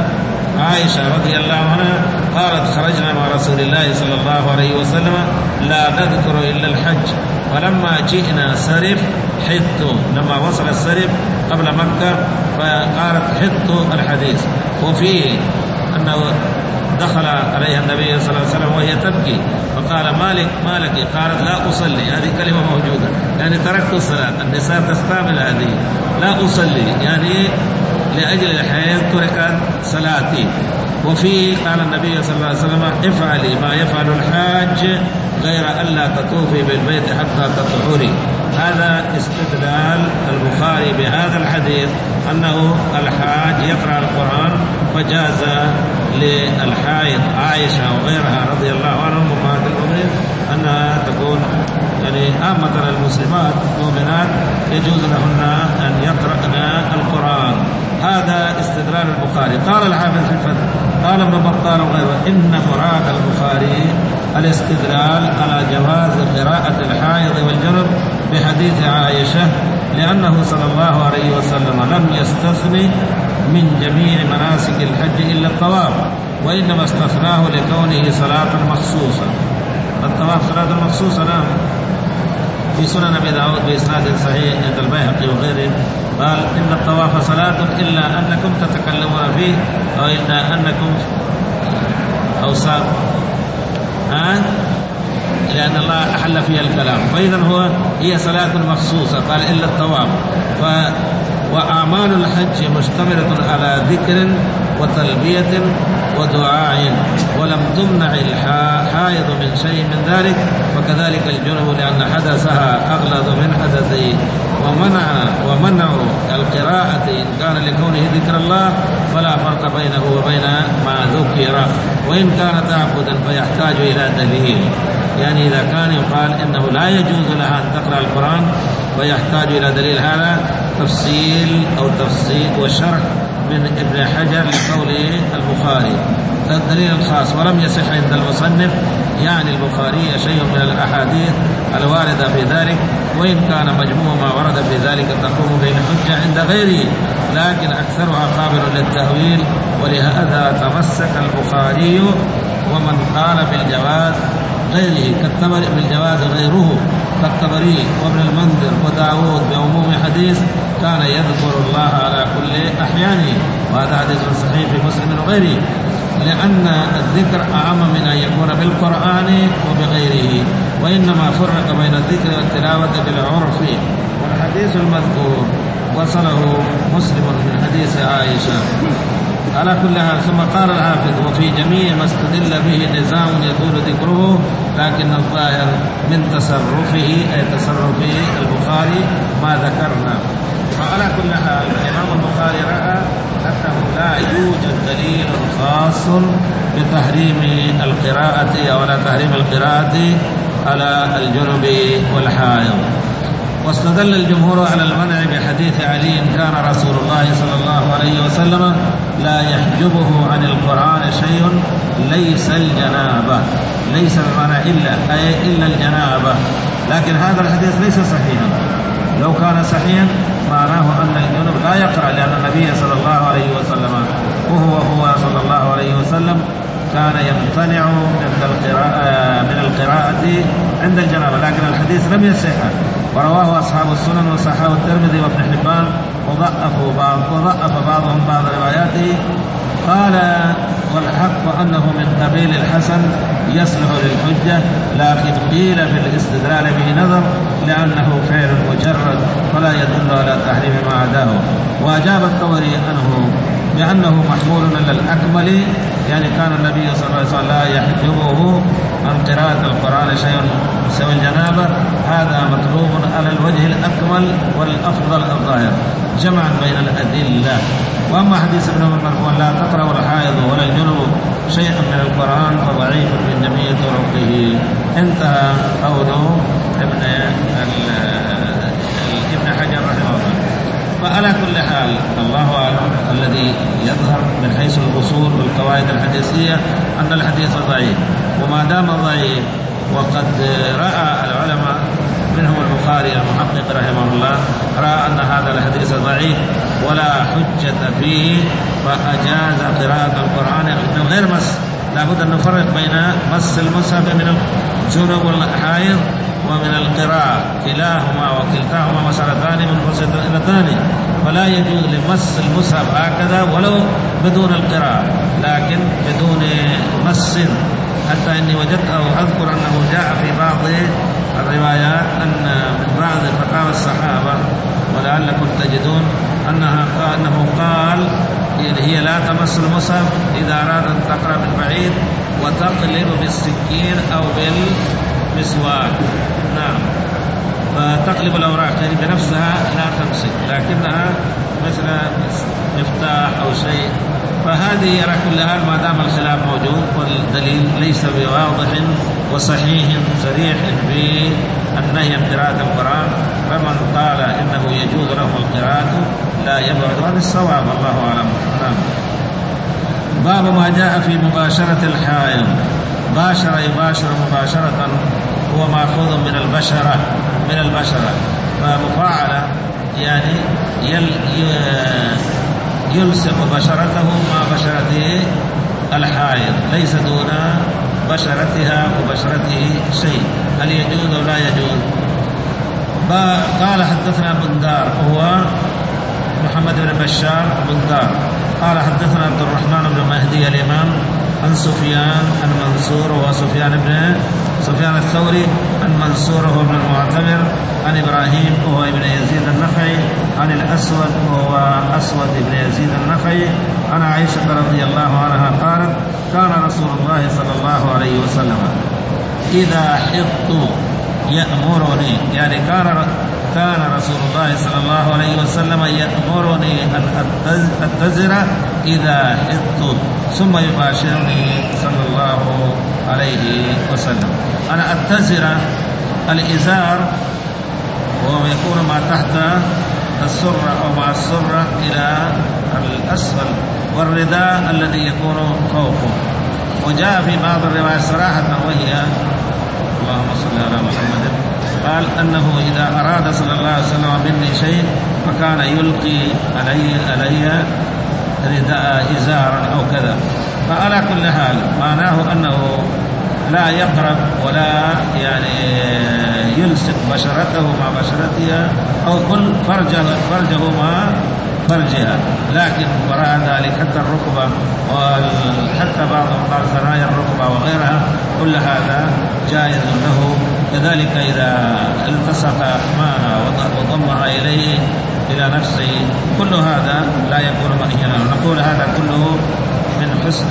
عائشة رضي الله عنها قالت خرجنا مع رسول الله صلى الله عليه وسلم لا نذكر إلا الحج، ولما جئنا سرف حط، لما وصل السرف قبل مكة فقالت حط الحديث. وفيه أنه دخل عليها النبي صلى الله عليه وسلم وهي تبكي فقال مالك مالك، قالت لا أصلي. هذه كلمة موجودة، يعني تركت الصلاة. النساء تستعمل هذه لا أصلي، يعني لأجل الحياة تركت صلاتي. وفيه قال النبي صلى الله عليه وسلم افعلي ما يفعل الحاج غير ألا تطوفي بالبيت حتى تطهري. هذا استدلال البخاري بهذا الحديث أنه الحاج يقرأ القرآن، فجاز للحائض عائشة وغيرها رضي الله عنهم أمهات المؤمنين أنها تكون يعني عامة المسلمات المؤمنات يجوز لهن أن يقرأن القرآن. هذا استدلال البخاري. قال الحافظ في الفتح قال ابن بطال وغيره إن مراد البخاري الاستدلال على جواز قراءة الحائض والجنب بحديث عائشة، لأنه صلى الله عليه وسلم لم يستثني من جميع مناسك الحج إلا الطواف، وإنما استثناه لكونه صلاة مخصوصة. الطواف صلاة مخصوصة. نعم في سنن أبي داود بإسناد صحيح عند البيهقي وغيره قال إن الطواف صلاة إلا أنكم تتكلمون فيه، أو إلا أنكم أوصاف ها لأن الله أحل فيها الكلام. فإذا هو هي صلاة مخصوصة قال إلا الطواف. ف وأعمال الحج مشتملة على ذكر وتلبية ودعاء، ولم تمنع الحائض من شيء من ذلك، وكذلك الجنب لأن حدثها أغلظ من حدثه. ومنع ومنع القراءة إن كان لكونه ذكر الله فلا فرق بينه وبين ما ذكر، وإن كان تعبدا فيحتاج إلى دليل. يعني إذا كان يقال إنه لا يجوز لها أن تقرأ القرآن فيحتاج إلى دليل. هذا تفصيل أو تفصيل وشرح من ابن حجر لقول البخاري. الدليل الخاص ولم يصح عند المصنف يعني البخاري شيء من الأحاديث الواردة في ذلك، وإن كان مجموع ما ورد في ذلك تقوم به الحجة عند غيره، لكن أكثرها قابل للتأويل، ولهذا تمسك البخاري ومن قال بالجواز غيره كالطبري بالجواز غيره كالطبري وابن المنذر وداود بعموم حديث كان يذكر الله على كل أحيانه، وهذا حديث صحيح في مسلم وغيره، لأن الذكر أعم من أن يكون بالقرآن وبغيره، وإنما فرق بين الذكر والتلاوة بالعرف. والحديث المذكور وصله مسلم من حديث عائشة. على كل حال ثم قال الحافظ وفي جميع ما استدل به نزاع يطول ذكره، لكن الظاهر من تصرفه أي تصرف البخاري ما ذكرنا. وعلى كل حال الإمام البخاري رأى أنه لا يوجد دليل خاص بتحريم القراءة أو لا تحريم القراءة على الجنب والحائض. واستدل الجمهور على المنع بحديث علي كان رسول الله صلى الله عليه وسلم لا يحجبه عن القرآن شيء ليس الجنابة، ليس المعنى إلا أي إلا الجنابة، لكن هذا الحديث ليس صحيحا. لو كان صحيحا معناه أن الجنب لا يقرأ، لأن النبي صلى الله عليه وسلم وهو هو صلى الله عليه وسلم كان يمتنع من القراءة عند الجنابة، لكن الحديث لم يصح، ورواه أصحاب السنن وصححه الترمذي وابن حبان وضعفوا بعض وضعف بعضهم بعض رواياته. قال والحق أنه من قبيل الحسن يصلح للحجة، لكن قيل في الاستدلال به نظر لأنه فعل مجرد فلا يدل على تحريم ما عداه. وأجاب الطبري عنه بأنه محمول على الأكمل، يعني كان النبي صلى الله عليه وسلم لا يحجبه عن قراءة القرآن شيء سوى الجنابة، هذا مطلوب على الوجه الأكمل والأفضل الظاهر جمعا بين الأدلة. وأما حديث ابن عمر مرفوعا لا تقرأ الحائض ولا الجنب شيئا من القرآن فضعيف من جميع طرقه. انتهى قوله ابن ابن حجر رحمه الله. فعلى كل حال الله أعلم، الذي يظهر من حيث الأصول والقواعد الحديثية أن الحديث ضعيف، وما دام ضعيف وقد رأى العلماء منهم البخاري المحقق رحمه الله رأى أن هذا الحديث ضعيف ولا حجة فيه، فأجاز قراءة القرآن من غير مس. لابد أن نفرق بين مس المصحف من الجنب والحائض ومن القراءة، كلاهما وكلتاهما مسألتان منفصلتان، فلا يجوز لمس المصحف هكذا ولو بدون القراءة، لكن بدون مس. حتى إني وجدت أو أذكر أنه جاء في بعض الروايات أن من بعض فتاوى الصحابة ولعلكم تجدون أنها أنه قال هي لا تمس المصحف إذا أراد أن تقرأ من بعيد وتقلب بالسكين أو بالمسواك. نعم، فتقلب الأوراق يعني بنفسها لا تمسك، لكنها مثل مفتاح أو شيء. فهذه على كل حال ما دام الخلاف موجود والدليل ليس بواضح وصحيح صريح بالنهي عن قراءة القرآن، فمن قال إنه يجوز له القراءة لا يبعد عن الصواب، الله أعلم. باب ما جاء في مباشرة الحائض. باشر يباشر مباشرة هو مأخوذ من البشرة من البشرة فمفاعلة يعني يل يلصق بشرته مع بشرته الحائض، ليس دون بشرتها وبشرته شيء. هل يجوز أو لا يجوز؟ قال حدثنا بندار وهو محمد بن بشار بندار قال حدثنا عبد الرحمن بن مهدي الإمام عن سفيان عن منصور وسفيان بن سفيان الثوري عن منصور هو ابن المعتمر عن إبراهيم وهو ابن يزيد النخعي عن الأسود وهو أسود ابن يزيد النخعي عن عائشة رضي الله عنها قالت كان رسول الله صلى الله عليه وسلم إذا حضت يأمرني، يعني كان كان رسول الله صلى الله عليه وسلم يأمرني أن أتزر إذا حضت ثم يباشرني صلى الله عليه وسلم. أنا أتزر الإزار وهو يكون ما تحت السرة أو مع السرة إلى الأسفل، والرداء الذي يكون فوقه. وجاء في بعض الروايات صراحة وهي اللهم صل على محمد قال أنه إذا أراد صلى الله عليه وسلم مني شيء فكان يلقي علي علي رداء إزارا أو كذا. فعلى كل حال معناه أنه لا يقرب ولا يعني يلصق بشرته مع بشرتها أو كل فرجه فرجه مع فرجها، لكن وراء ذلك حتى الركبة وحتى بعضهم قال ثنايا الركبة وغيرها كل هذا جائز له. كذلك إذا التصق معها وضمها إليه إلى نفسه كل هذا لا يكون منهيا. نقول هذا كله من حسن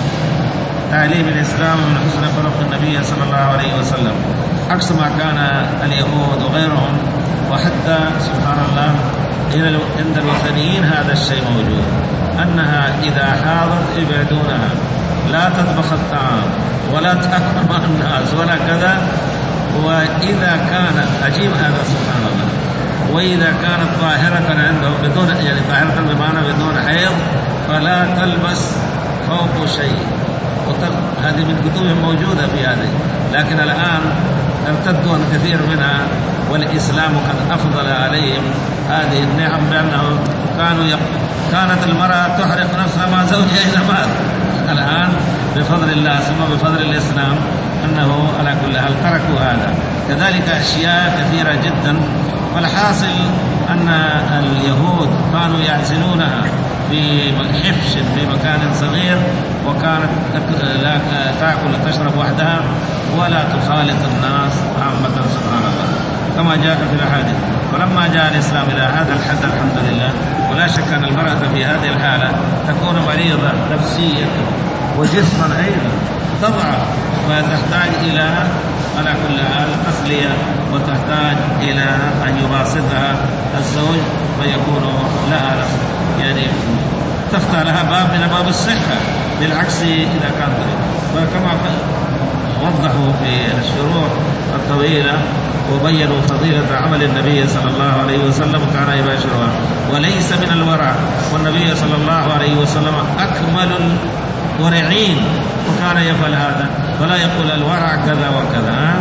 تعليم الإسلام ومن حسن خلق النبي صلى الله عليه وسلم، عكس ما كان اليهود وغيرهم. وحتى سبحان الله عند الوثنيين هذا الشيء موجود، أنها إذا حاضت يبعدونها، لا تطبخ الطعام ولا تأكل مع الناس ولا كذا. وإذا كانت عجيب هذا سبحان الله، وإذا كانت طاهرة عنده بدون يعني طاهرة بمعنى بدون حيض فلا تلبس فوق شيء. هذه من كتبهم موجودة في هذه، لكن الآن ارتدوا عن كثير منها، والإسلام قد أفضل عليهم هذه النعم، بأنه كانوا يق... كانت المرأة تحرق نفسها مع زوجها إذا مات. الآن بفضل الله ثم بفضل الإسلام أنه على كل حال تركوا هذا. كذلك أشياء كثيرة جدا. والحاصل أن اليهود كانوا يعزلونها في حفش في مكان صغير، وكانت لا تأكل وتشرب وحدها ولا تخالط الناس عامة سبحان الله كما جاء في الأحاديث. ولما جاء الإسلام إلى هذا الحد الحمد لله، ولا شك أن المرأة في هذه الحالة تكون مريضة نفسيا وجسما أيضا تضعف، فتحتاج إلى على كل حال تسلية، وتحتاج إلى أن يباسطها الزوج فيكون لها يعني تفتح لها باب من باب الصحة، بالعكس إذا كان وكما وضحوا في الشروح الطويلة وبينوا فضيلة عمل النبي صلى الله عليه وسلم كان يباشرها وليس من الورع، والنبي صلى الله عليه وسلم أكمل الورعين وكان يفعل هذا، فلا يقول الورع كذا وكذا.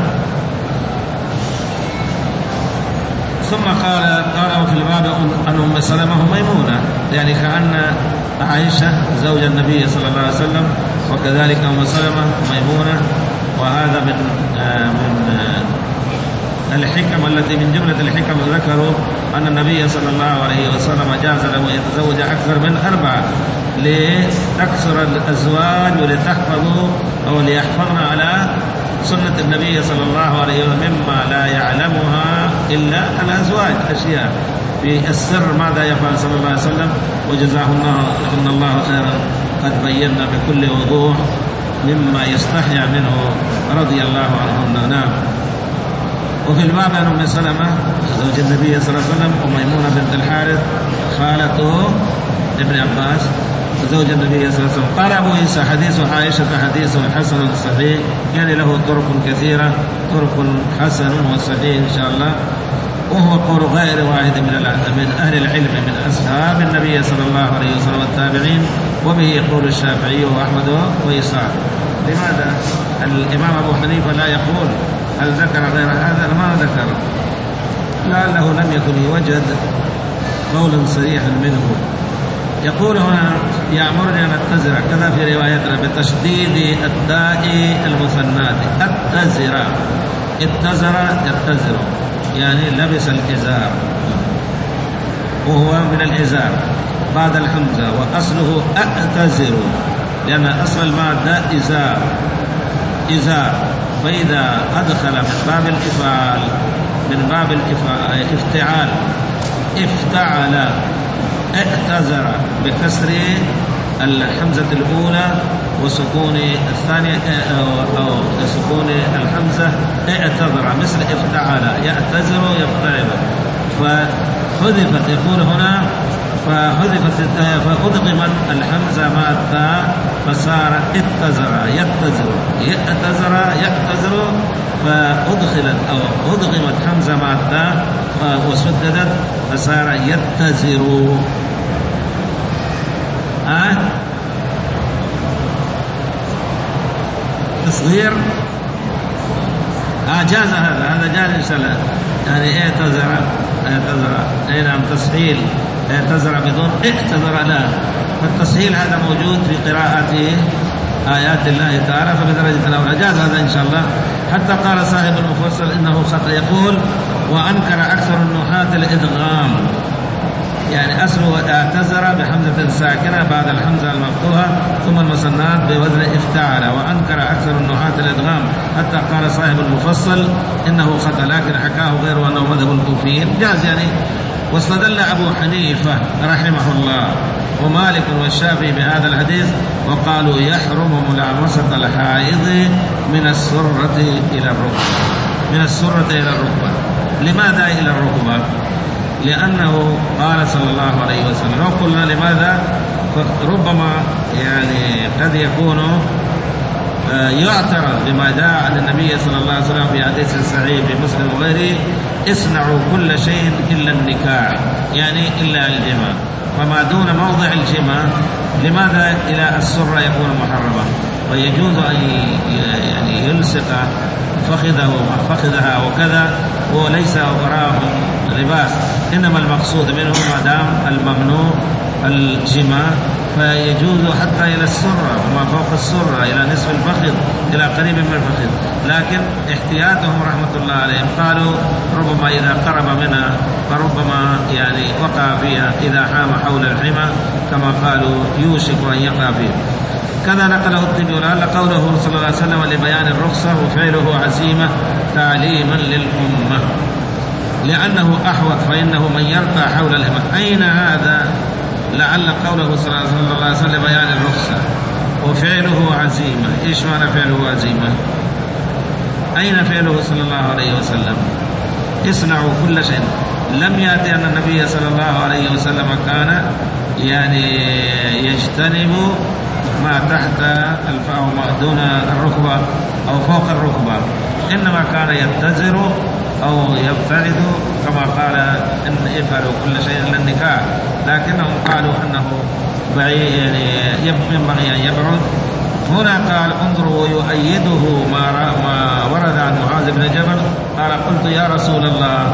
ثم قال قال في الباب عن أم سلمة ميمونة، يعني كأن عائشة زوج النبي صلى الله عليه وسلم، وكذلك أم سلمة ميمونة. وهذا من من الحكم التي من جملة الحكم ذكروا أن النبي صلى الله عليه وسلم جاز له يتزوج أكثر من أربعة لتكثر الأزواج ولتحفظوا أو ليحفظنا على سنة النبي صلى الله عليه وسلم مما لا يعلمها إلا الأزواج. أشياء في السر ماذا يفعل صلى الله عليه وسلم، وجزاه الله الله خيرا قد بينا بكل وضوح مما يستحيا منه رضي الله عنه. نعم. وفي الباب عن أم سلمة زوج النبي صلى الله عليه وسلم وميمونة بنت الحارث خالته ابن عباس زوج النبي صلى الله عليه وسلم. قال أبو عيسى حديث عائشة حديث حسن صحيح، يعني له طرق كثيرة، طرق حسن وصحيح إن شاء الله. وهو قول غير واحد من من أهل العلم من أصحاب النبي صلى الله عليه وسلم والتابعين، وبه يقول الشافعي وأحمد وإسحاق. لماذا الإمام أبو حنيفة لا يقول هل ذكر غير هذا؟ ما ذكر، لعله لم يكن يوجد قولا صريحا منه. يقول هنا يأمرني أن أتزر، كذا في روايتنا بتشديد الداء المثنات أتزر، اتزر يتزر يعني لبس الإزار، وهو من الإزار بعد الحمزة، وأصله أأتزر لأن أصل المادة إزار إزار فإذا أدخل من باب الإفعال من باب الافتعال افتعل اعتذر بكسر الحمزة الأولى وسكون الثانية أو سكون الحمزة اعتذر مثل افتعل يعتذر يفتعل، فحذفت يقول هنا فحذفت فأدغمت الحمزة مع التاء فصار اتزر يتزر يأتزر يأتزر فأدخلت أو أدغمت حمزة مع التاء وسددت فصار يتزر. آه تصغير آه جاز هذا هذا جاز إن شاء الله، يعني اعتذر اعتذر أي نعم تسهيل اعتذر بدون اعتذر لا، فالتسهيل هذا موجود في قراءة آيات الله تعالى فبدرجة الأولى جاز هذا إن شاء الله. حتى قال صاحب المفصل إنه خطأ، يقول وأنكر أكثر النحاة الإدغام، يعني أصله اعتذر بحمزة ساكنة بعد الحمزة المفتوحة ثم المثنات بوزن افتعل، وأنكر أكثر النحاة الإدغام حتى قال صاحب المفصل إنه خطأ، لكن حكاه غيره أنه مذهب الكوفيين جاز يعني. واستدل أبو حنيفة رحمه الله ومالك والشافعي بهذا الحديث وقالوا يحرم ملامسة الحائض من السرة إلى الركبة، من السرة إلى الركبة. لماذا إلى الركبة؟ لأنه قال صلى الله عليه وسلم، وقلنا لماذا؟ ربما يعني قد يكون يعترض بما جاء عن النبي صلى الله عليه وسلم في حديث صحيح في مسلم وغيره اصنعوا كل شيء إلا النكاح، يعني إلا الجماع، فما دون موضع الجماع لماذا إلى السرة يكون محرما؟ ويجوز أن يعني يلصق فخذه فخذها وكذا وليس وراءه لباس، إنما المقصود منه ما دام الممنوع الجماع فيجوز حتى إلى السرة وما فوق السرة إلى نصف الفخذ إلى قريب من الفخذ. لكن احتياطهم رحمة الله عليهم قالوا ربما إذا قرب منها فربما يعني وقع فيها إذا حام حول الحمى كما قالوا يوشك أن يقع فيه. كذا نقله الطبي ولعل قوله صلى الله عليه وسلم لبيان الرخصة وفعله عزيمة تعليما للأمة لأنه أحوط، فإنه من يرقى حول الحمى. أين هذا؟ لعل قوله صلى الله عليه وسلم بيان الرخصة وفعله عزيمة. إيش معنى فعله عزيمة؟ أين فعله صلى الله عليه وسلم؟ اصنعوا كل شيء. لم يأتي أن النبي صلى الله عليه وسلم كان يعني يجتنب ما تحت أو ما دون الركبة أو فوق الركبة، إنما كان يتزر أو يبتعد كما قال إن يفعلوا كل شيء إلا النكاح، لكنهم قالوا أنه بعيد يعني ينبغي أن يبعد. هنا قال انظروا ويؤيده ما, ما ورد عن معاذ بن جبل قال قلت يا رسول الله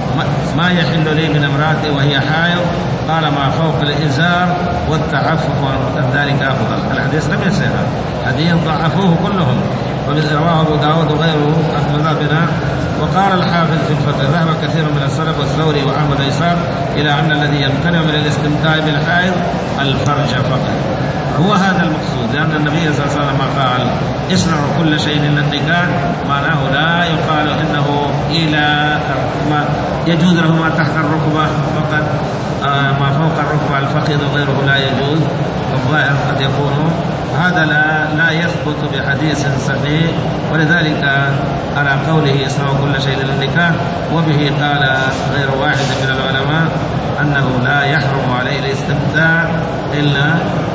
ما يحل لي من امرأتي وهي حائض؟ قال ما فوق الإزار والتعفف عن ذلك أفضل. الحديث لم يصح، حديث ضعفوه كلهم، رواه أبو داود وغيره أخبر بنا. وقال الحافظ في الفتح ذهب كثير من السلف والثوري وأحمد إسحاق إلى أن الذي يمتنع من الاستمتاع بالحائض الفرج فقط. هو هذا المقصود، لأن النبي صلى الله عليه وسلم قال اصنعوا كل شيء إلا النكاح، معناه لا يقال إنه إلى ما يجوز له ما تحت الركبة فقط، آه ما فوق الركبة الفخذ وغيره لا يجوز. والظاهر قد يكون هذا لا, لا يثبت بحديث صحيح، ولذلك على قوله اصنعوا كل شيء إلا النكاح، وبه قال غير واحد من العلماء أنه لا يحرم عليه الاستمتاع إلا.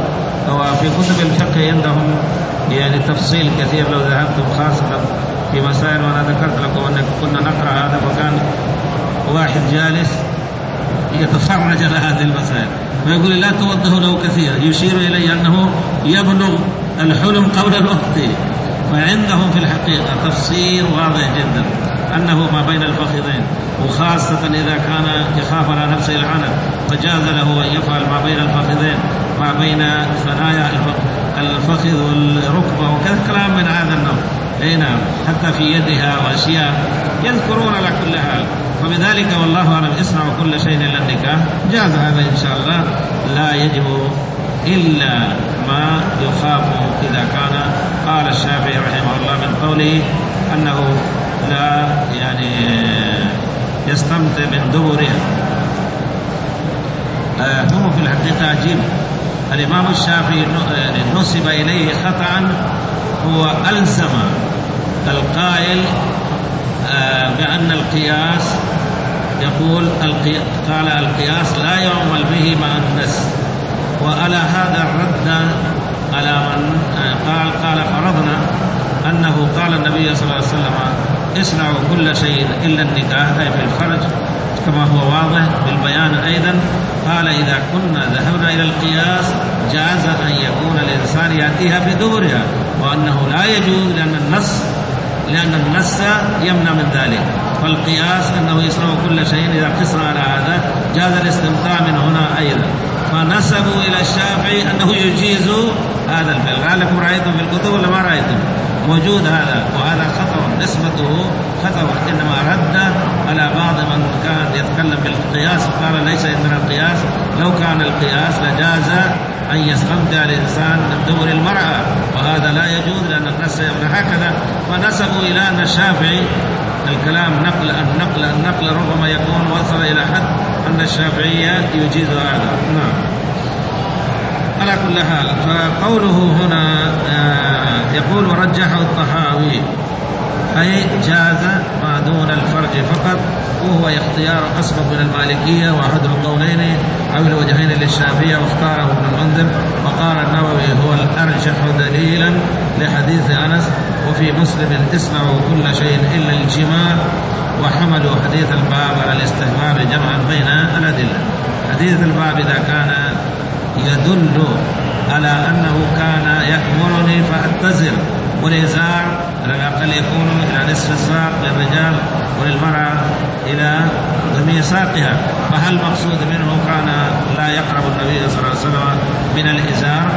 وفي كتب الفقه عندهم يعني تفصيل كثير لو ذهبتم خاصة في مسائل، وأنا ذكرت لكم أن كنا نقرأ هذا فكان واحد جالس يتفرج على هذه المسائل ويقول لا توضه له كثيرا، يشير إليه أنه يبلغ الحلم قبل الوقت، فعندهم في الحقيقة تفسير واضح جدا أنه ما بين الفخذين، وخاصة إذا كان يخاف على نفسه العنف فجاز له أن يفعل ما بين الفخذين ما بين ثنايا الفخذ والركبة وكذا كلام من هذا النوع. أي نعم، حتى في يدها وأشياء يذكرون على كل حال. فبذلك والله أعلم اصنعوا كل شيء إلا النكاح جاز هذا إن شاء الله، لا يجب إلا ما يخاف إذا كان. قال الشافعي رحمه الله من قوله أنه لا يعني يستمتع من دبرها. هو في الحقيقة عجيب. الإمام الشافعي نسب إليه خطأ، هو ألزم القائل بأن القياس يقول قال القياس لا يعمل به مع النص، وعلى هذا الرد على من قال قال فرضنا أنه قال النبي صلى الله عليه وسلم اصنعوا كل شيء إلا النكاح أي في الفرج كما هو واضح بالبيان. أيضا قال إذا كنا ذهبنا إلى القياس جاز أن يكون الإنسان يأتيها بدبرها، وأنه لا يجوز لأن النص لأن النص يمنع من ذلك. فالقياس أنه يصنع كل شيء إذا قسنا على هذا جاز الاستمتاع من هنا أيضا. فنسبوا إلى الشافعي أنه يجيز هذا الفعل. قال لكم رأيتم في الكتب ولا ما رأيتم؟ موجود هذا، وهذا خطأ نسبته خطأ، إنما رد على بعض من كان يتكلم بالقياس قال ليس عندنا القياس، لو كان القياس لجاز أن يستمتع الإنسان من دبر المرأة، وهذا لا يجوز لأن النص يمنع هكذا. فنسبوا إلى أن الشافعي الكلام نقل النقل النقل ربما يكون وصل إلى حد أن الشافعية يجيز هذا. نعم. على كل حال فقوله هنا يقول ورجحه الطحاوي أي جاز ما دون الفرج فقط، وهو اختيار أسبق من المالكية وأحد القولين أو الوجهين للشافعية، واختاره ابن المنذر. وقال النووي هو الأرجح دليلا لحديث أنس وفي مسلم اصنعوا كل شيء إلا الجماع، وحملوا حديث الباب على الاستحباب جمعا بين الأدلة. حديث الباب إذا كان يدل على أنه كان يأمرني فأتزر، والإزار على الأقل يكون إلى نصف الساق للرجال وللمرأة إلى جميع ساقها. فهل المقصود منه كان لا يقرب النبي صلى الله عليه وسلم من الإزار؟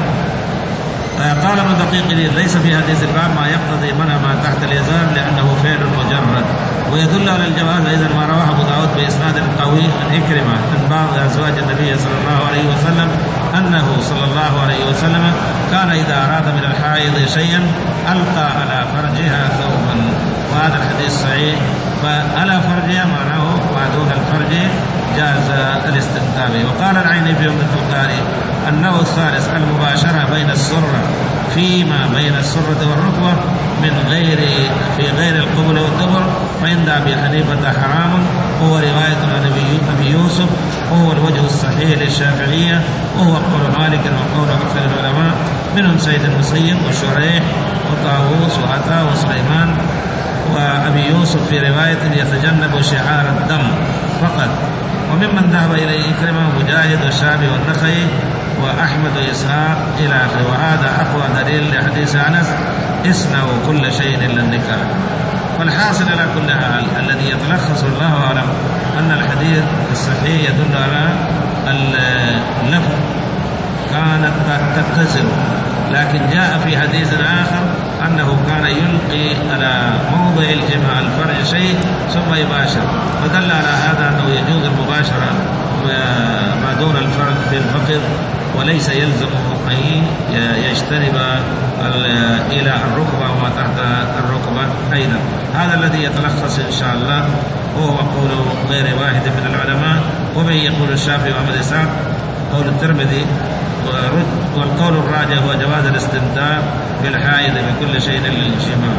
قال ابن دقيق ليس في حديث الباب ما يقتضي منع ما تحت الإزار لأنه فعل مجرد، ويدل على الجواز أيضا ما رواه أبو داود بإسناد قوي عن إكرمة من بعض أزواج النبي صلى الله عليه وسلم أنه صلى الله عليه وسلم كان إذا أراد من الحائض شيئا ألقى على فرجها ثوبا، وهذا الحديث صحيح. فعلى فرجها معناه ما دون الفرج جاز الاستمتاع به. وقال العيني في ابن البخاري النوع الثالث المباشرة بين السرة فيما بين السرة والركبة من غير في غير القبل والدبر، فعند أبي حنيفة حرام، وهو رواية عن أبي يوسف، وهو الوجه الصحيح للشافعية، وهو قول مالك وقول أكثر العلماء منهم سيد المسيب وشريح وطاووس وعطاء وسليمان. وأبي يوسف في رواية يتجنب شعار الدم فقط. وممن ذهب إليه إكرمة مجاهد والشعبي والنخعي وأحمد وإسحاق إلى آخره. وهذا أقوى دليل لحديث أنس اصنعوا كل شيء إلا النكاح. والحاصل على كل حال الذي يتلخص الله أعلم أن الحديث الصحيح يدل على اللفظ كانت تتزر، لكن جاء في حديث آخر أنه كان يلقي على موضع الجماع الفرج شيء ثم يباشر، فدل على هذا أنه يجوز المباشرة ما دون الفرج في الفقر، وليس يلزم أن يجتنب إلى الركبة وما تحت الركبة أيضا. هذا الذي يتلخص إن شاء الله، وهو قول غير واحد من العلماء، وبه يقول الشافعي وأحمد إسحاق قول الترمذي، والقول الراجح هو جواز الاستمتاع بالحائض بكل شيء للجماع.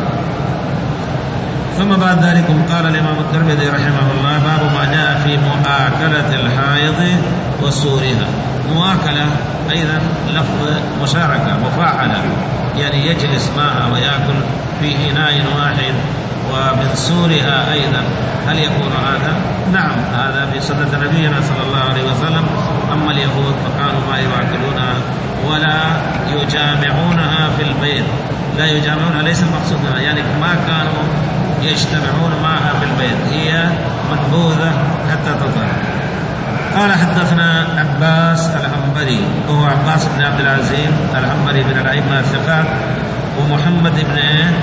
ثم بعد ذلك قال الإمام الترمذي رحمه الله باب ما جاء في مؤاكلة الحائض وسورها. مؤاكلة أيضا لفظ مشاركة مفاعلة، يعني يجلس معها ويأكل في إناء واحد، ومن سورها أيضا. هل يكون هذا؟ نعم، هذا في سنة نبينا صلى الله عليه وسلم. أما اليهود فكانوا ما يؤكلونها ولا يجامعونها في البيت، لا يجامعونها ليس مقصودها، يعني ما كانوا يجتمعون معها في البيت، هي منبوذة حتى تطهر. قال حدثنا عباس العنبري وهو عباس بن عبد العزيز العنبري من الأئمة الثقات، ومحمد بن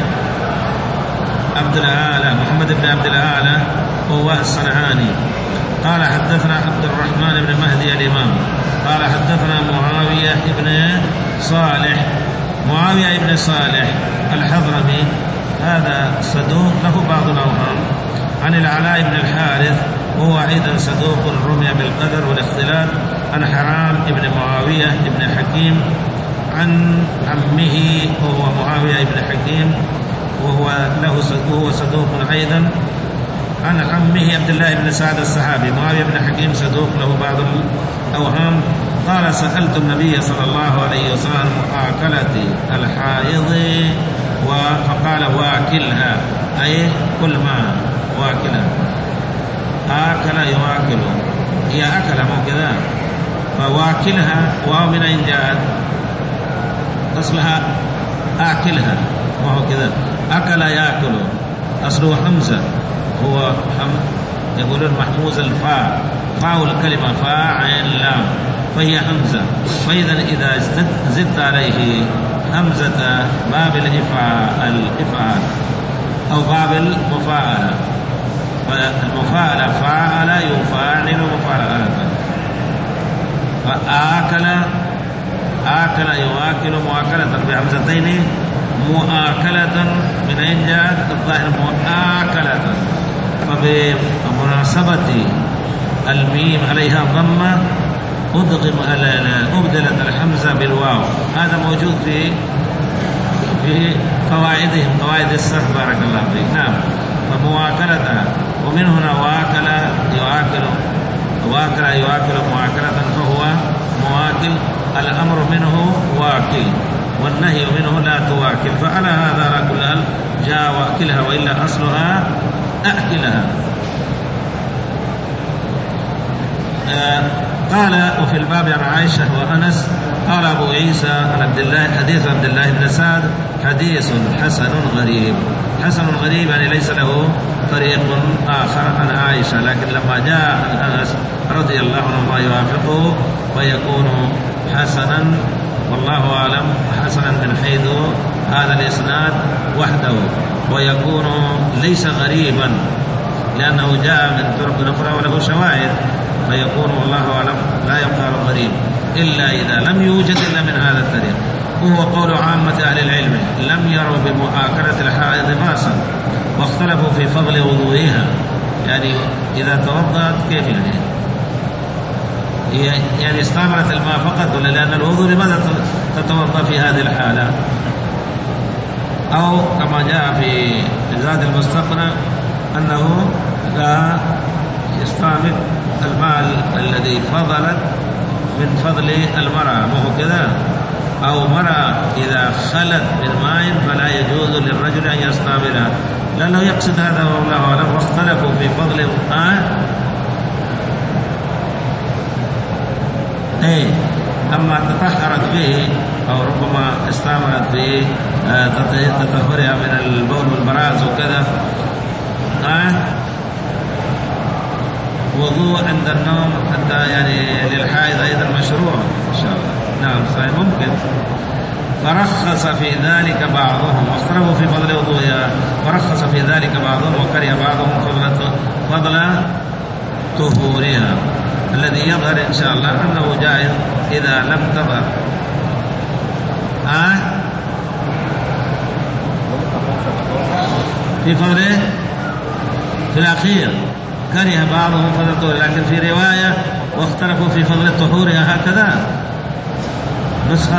عبد الأعلى محمد بن عبد الأعلى وهو الصنعاني. قال حدثنا عبد الرحمن بن مهدي الإمام قال حدثنا معاوية بن صالح معاوية بن صالح الحضرمي هذا صدوق له بعض الأوهام. عن العلاء بن الحارث وهو أيضا صدوق رمي بالقدر والاختلاط. عن حرام بن معاوية بن حكيم عن عمه وهو معاوية بن حكيم وهو له وهو صدوق أيضا. عن عمه عبد الله بن سعد الصحابي. معاوية بن حكيم صدوق له بعض الأوهام. قال سألت النبي صلى الله عليه وسلم آكلة الحائض فقال واكلها أي كل ما واكلها. آكل يواكل هي أكل مو كذا، فواكلها واو من أين جاءت؟ أصلها آكلها وهو كذا. أكل يأكل أصله حمزة، هو حم يقولون محموز الفاء، فاء الكلمة فاء عين لام فهي حمزة. فإذا إذا زدت عليه همزة باب الإفعال أو باب المفاعلة، فالمفاعلة فاعل يفاعل مفاعلة. فآكل آكل يواكل مؤاكلة بهمزتين مؤاكلة من أين جاءت؟ الظاهر مؤاكلة، فبمناسبة الميم عليها ضمة أدغم أبدلت الحمزة بالواو. هذا موجود في في قواعدهم قواعد الصرف بارك الله فيك. نعم، فمواكلة ومن هنا واكل يواكل واكل يواكل مواكلة فهو مواكل. الأمر منه واكل والنهي منه لا تواكل، فعلى هذا على كل حال جاء واكلها وإلا أصلها أأكلها. آه قال وفي الباب عن عائشة وأنس قال أبو عيسى عن عبد الله حديث عبد الله بن سعد حديث حسن غريب. حسن غريب يعني ليس له طريق آخر عن عائشة، لكن لما جاء عن أنس رضي الله عنه ما يوافقه فيكون حسنا والله أعلم، حسنا من حيث هذا الإسناد وحده، ويكون ليس غريبا لأنه جاء من طرق أخرى وله شواهد، فيكون والله أعلم لا يقال غريب إلا إذا لم يوجد إلا من هذا الطريق. وهو قول عامة أهل العلم لم يروا بمؤاكلة الحائض بأسا، واختلفوا في فضل وضوئها، يعني إذا توضأت كيف يعني يعني استعملت الماء فقط ولا لأن الوضوء لماذا تتوضأ في هذه الحالة؟ أو كما جاء في زاد المستقنع أنه لا يستعمل الماء الذي فضلت من فضل المرأة، وهو كذا، أو مرأة إذا خلت من ماء فلا يجوز للرجل أن يستعملها، لأنه يقصد هذا والله أعلم. واختلفوا في فضل الماء أي أما تطهرت به أو ربما استعملت به تطهرها من البول والبراز وكذا. آه وضوء عند النوم حتى يعني للحائض أيضا مشروع إن شاء الله. نعم صحيح ممكن. فرخص في ذلك بعضهم، واختلفوا في فضل وضوئها، فرخص في ذلك بعضهم وكره بعضهم فضل فضل طهورها، الذي يظهر إن شاء الله أنه جائز إذا لم تظهر. آه في فضله في الأخير كره بعضهم فضل طهورها، لكن في رواية واختلفوا في فضل طهورها هكذا نسخة،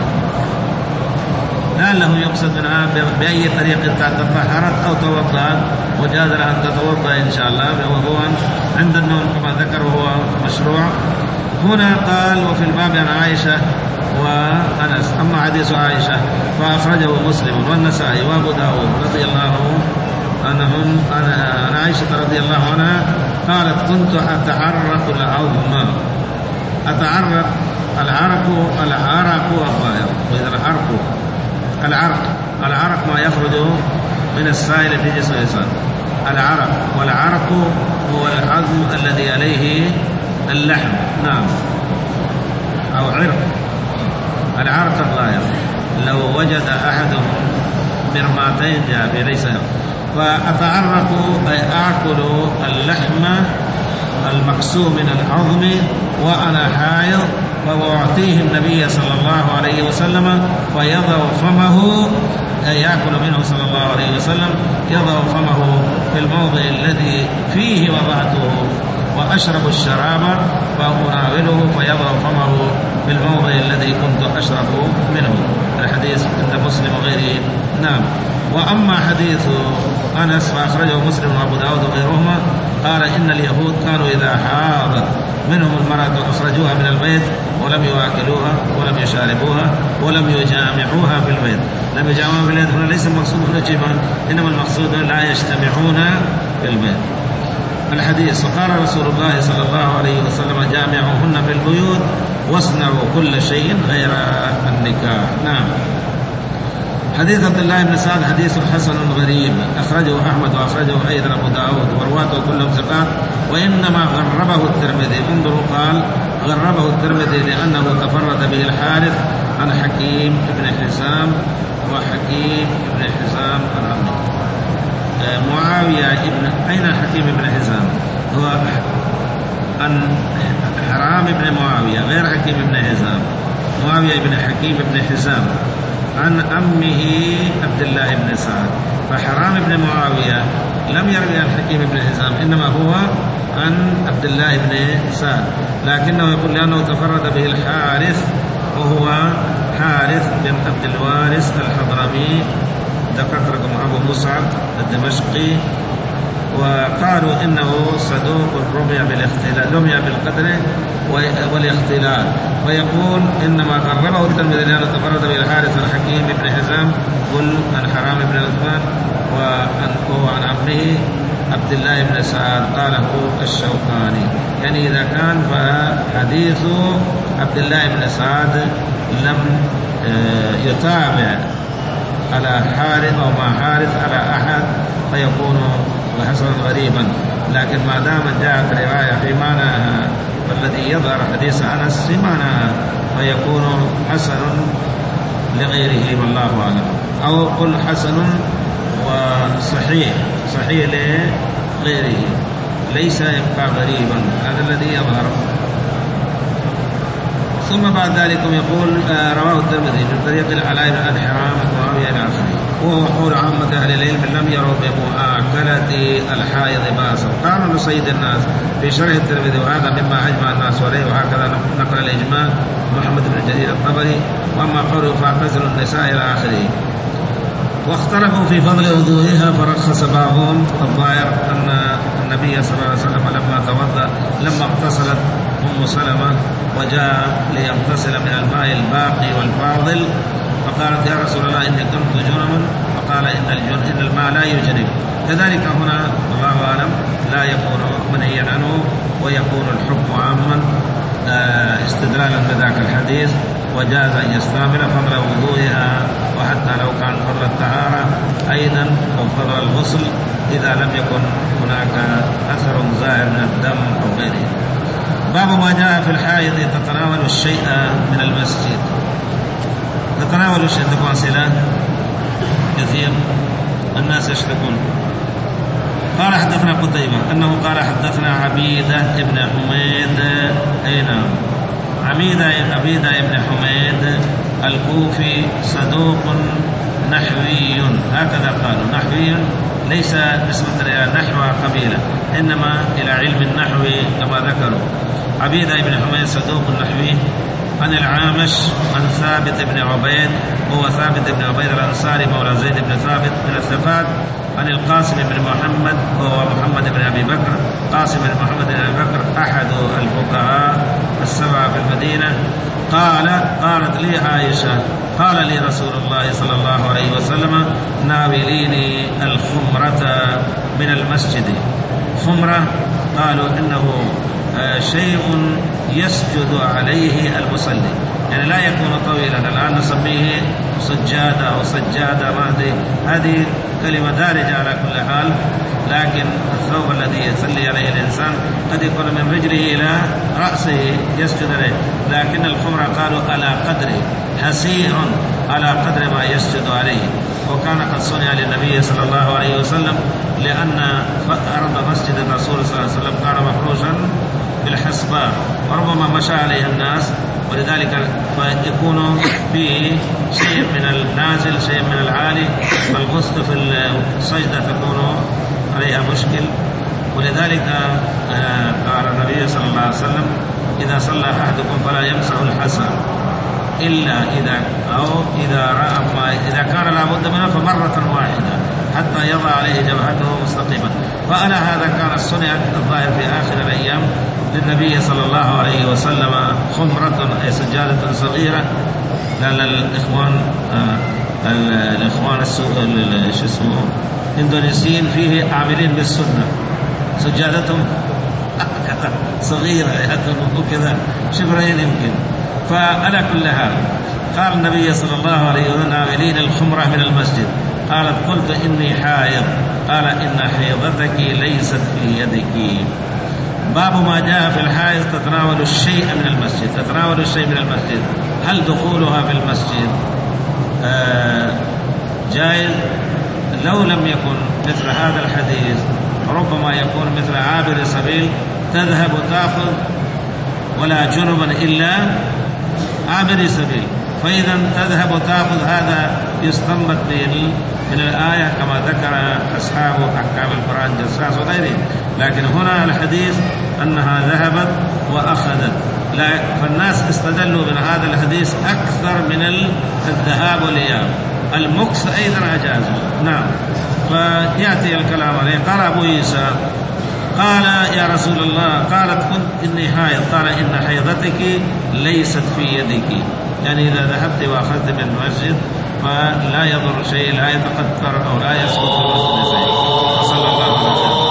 لعله يقصد منها بأي طريق تطهرت أو توضأت وجاز لها أن تتوضأ إن شاء الله وضوءا عند النوم كما ذكر وهو مشروع. هنا قال وفي الباب عن عائشة وأنس. أما حديث عائشة فأخرجه مسلم والنسائي وأبو داود رضي الله عنهم عن عائشة رضي الله عنها قالت كنت أتعرق العظم. أتعرق العرق العرق الظاهر، وإذا العرق العرق العرق ما يخرج من السائل في جسم الإنسان، العرق، والعرق هو العظم الذي عليه اللحم. نعم أو عرق، العرق الظاهر. لو وجد أحدهم مرماتين جابي ليس. فأتعرق أي أكل اللحم المقسوم من العظم وأنا حائض، فأعطيه النبي صلى الله عليه وسلم فيضع فمه يأكل منه صلى الله عليه وسلم يضع فمه في الموضع الذي فيه وضعته، وأشرب الشراب فأناوله فيضع فمه في الموضع الذي كنت أشرب منه. الحديث عند مسلم وغيره. نعم. وأما حديث أنس فأخرجه مسلم وأبو داود وغيرهما قال إن اليهود كانوا إذا حاضت منهم المرأة أخرجوها من البيت ولم يواكلوها ولم يشاربوها ولم يجامعوها في البيت. لم يجامعوها في البيت هنا ليس المقصود هنا جماع، إنما المقصود لا يجتمعون في البيت. الحديث وقال رسول الله صلى الله عليه وسلم جامعوهن في البيوت واصنعوا كل شيء غير النكاح. نعم. حديث عبد الله بن سعد حديث حسن غريب أخرجه أحمد وأخرجه أيضا أبو داود ورواته كلهم ثقات، وإنما غربه الترمذي. انظروا قال غربه الترمذي لأنه تفرد به الحارث عن حكيم بن حزام، وحكيم بن حزام عن معاوية ابن أين حكيم بن حزام؟ هو عن حرام بن معاوية غير حكيم بن حزام. معاوية بن حكيم بن حزام عن أمه عبد الله بن سعد. فحرام بن معاوية لم يروي عن حكيم بن حزام، إنما هو عن عبد الله بن سعد، لكنه يقول لأنه تفرد به الحارث وهو حارث بن عبد الوارث الحضرمي ذكر رقم أبو مصعب الدمشقي، وقالوا إنه صدوق رمي بالاختلاف رمي بالقدر والاختلاف. ويقول إنما قربه الترمذي لأنه تفرد به الحارث الحكيم بن حزام قل عن حرام بن عثمان وهو عن عمه عبد الله بن سعد قاله الشوكاني. يعني إذا كان فحديث عبد الله بن سعد لم يتابع على حارث أو مع حارث على أحد فيكون حسنا غريبا، لكن ما دام جاءت رواية في معناها والذي يظهر حديث أنس في معناها فيكون حسن لغيره والله أعلم، أو قل حسن وصحيح صحيح لغيره ليس يبقى غريبا، هذا الذي يظهر. ثم بعد ذلك يقول رواه الترمذي من طريق العلاء بن حرام ومعاوية إلى آخره، وهو قول عامة أهل العلم لم يروا بمؤاكلة الحائض بأسا. قال لسيد الناس في شرح الترمذي وهذا مما أجمع الناس عليه، وهكذا نقل الإجماع محمد بن جرير الطبري. وأما قوله فاعتزلوا النساء إلى آخره. واختلفوا في فضل وضوئها فرخص بعضهم. الظاهر أن النبي صلى الله عليه وسلم لما توضأ لما اغتسلت أم سلمة وجاء ليغتسل من الماء الباقي والفاضل فقالت يا رسول الله إني كنت جنبا، فقال إن, إن الماء لا يجنب. كذلك هنا الله أعلم لا يكون منهيا عنه ويكون الحكم عاما استدلالا بذاك الحديث، وجاز أن يستعمل فضل وضوئها وحتى لو كان فضل الطهارة أيضا أو فضل الغسل إذا لم يكن هناك أثر ظاهر من الدم أو غيره. باب ما جاء في الحائض تتناول الشيء من المسجد. تتناول الشيء تكون أسئلة كثير الناس يشتكون. قال حدثنا قتيبة أنه قال حدثنا عبيدة ابن حميد أين عبيدة عبيدة ابن حميد الكوفي صدوق نحوي، هكذا قالوا نحوي ليس نسبة نحو قبيلة إنما إلى علم النحو كما ذكروا. عبيدة ابن حميد صدوق نحوي عن العامش عن ثابت بن عبيد وهو ثابت بن عبيد الأنصاري مولى زيد بن ثابت من الثقات عن القاسم بن محمد وهو محمد بن أبي بكر. قاسم بن محمد بن أبي بكر أحد الفقهاء السبعة في المدينة. قال قالت لي عائشة قال لي رسول الله صلى الله عليه وسلم ناوليني الخمرة من المسجد. خمرة قالوا إنه شيء يسجد عليه المصلي، يعني لا يكون طويلا، الآن نسميه سجادة أو سجادة ما أدري، هذه كلمة دارجة على كل حال، لكن الثوب الذي يصلي عليه الإنسان قد يكون من رجله إلى رأسه يسجد عليه، لكن الخمرة قالوا على قدره حسير على قدر ما يسجد عليه. وكان قد صنع للنبي صلى الله عليه وسلم لأن أرض مسجد الرسول صلى الله عليه وسلم كان مفروشا بالحسباء وربما مشى عليه الناس ولذلك فيكون فيه شيء من النازل شيء من العالي، فالغسل في السجدة تكون عليها مشكل. ولذلك قال النبي صلى الله عليه وسلم إذا صلى أحدكم فلا يمسح الحسن إلا إذا أو إذا رأى إذا كان لابد منه فمرة واحدة حتى يضع عليه جبهته مستقيما. فعلى هذا كان السنة الظاهر في آخر الأيام للنبي صلى الله عليه وسلم خمرة أي سجادة صغيرة. لأن الإخوان الإخوان شو اسمه الاندونيسيين فيه عاملين بالسنة، سجادتهم صغيرة وكذا شبرين يمكن. فعلى كل حال قال النبي صلى الله عليه وسلم عاملين الخمرة من المسجد. قالت قلت إني حائض، قال إن حيضتك ليست في يدك. باب ما جاء في الحائض تتناول الشيء من المسجد. تتناول الشيء من المسجد، هل دخولها في المسجد آه جائز؟ لو لم يكن مثل هذا الحديث ربما يكون مثل عابر سبيل تذهب تأخذ ولا جنبا إلا عابر سبيل، فإذا تذهب تأخذ هذا يستنبط من الآية كما ذكر أصحاب أحكام القرآن جساس وغيره. لكن هنا الحديث أنها ذهبت وأخذت، فالناس استدلوا من هذا الحديث أكثر من الذهاب والإياب. المكث أيضا أجازه. نعم. فيأتي الكلام عليه. قال أبو عيسى قال يا رسول الله، قالت كنت إني حائض، قال إن حيضتك ليست في يدك، يعني إذا ذهبت وأخذت من المسجد فلا يضر شيء، لا يتقدر أو لا يسقط المسجد شيء. صلى الله عليه وسلم.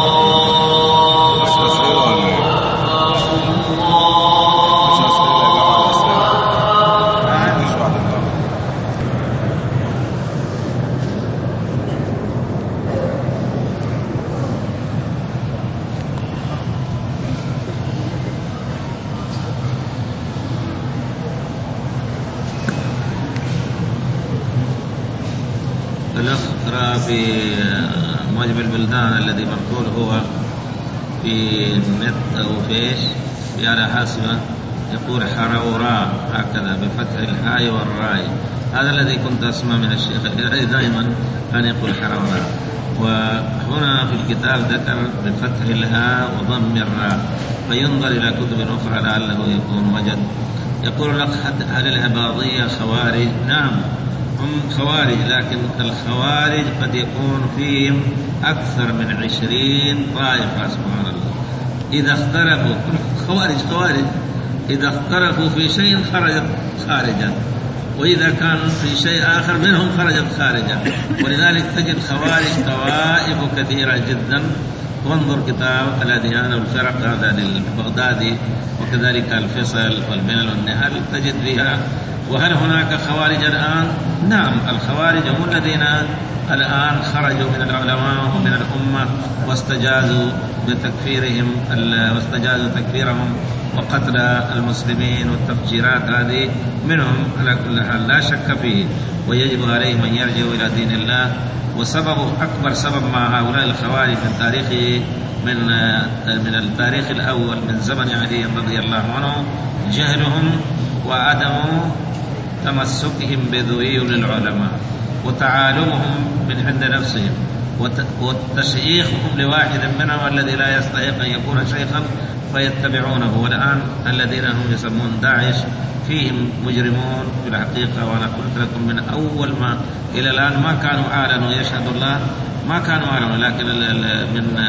الأخرى في معجم البلدان الذي منقول هو في النت أو فيش في على حاسبة يقول حرورا هكذا بفتح الحاء والراء. هذا الذي كنت أسمع من الشيخ دائما كان يقول حرورا، وهنا في الكتاب ذكر بفتح الهاء وضم الراء، فينظر إلى كتب أخرى لعله يكون وجد. يقول لك هل العباضية خوارج؟ نعم هم خوارج، لكن الخوارج قد يكون فيهم أكثر من عشرين طائفة سبحان الله. إذا اختلفوا خوارج خوارج إذا اختلفوا في شيء خرجت خارجا، وإذا كانوا في شيء آخر منهم خرجت خارجا. ولذلك تجد خوارج طوائف كثيرة جدا. وانظر كتاب الأديان والفرق هذا للبغدادي، وكذلك الفصل والملل والنهل تجد فيها. وهل هناك خوارج الآن؟ نعم، الخوارج هم الذين الآن خرجوا من العلماء ومن الأمة واستجازوا بتكفيرهم واستجازوا تكفيرهم وقتل المسلمين والتفجيرات هذه منهم على كل حال لا شك فيه، ويجب عليهم أن يرجعوا إلى دين الله. وسبب أكبر سبب مع هؤلاء الخوارج من تاريخ من من التاريخ الأول من زمن علي رضي الله عنه جهلهم وعدم تمسكهم بذويل العلماء وتعالمهم من عند نفسهم وتشييخهم لواحد منهم الذي لا يستحق أن يكون شيخا فيتبعونه. والآن الذين هم يسمون داعش فيهم مجرمون في الحقيقة. وأنا قلت لكم من أول ما إلى الآن ما كانوا أعلنوا يشهد الله، ما كانوا أعلنوا، لكن من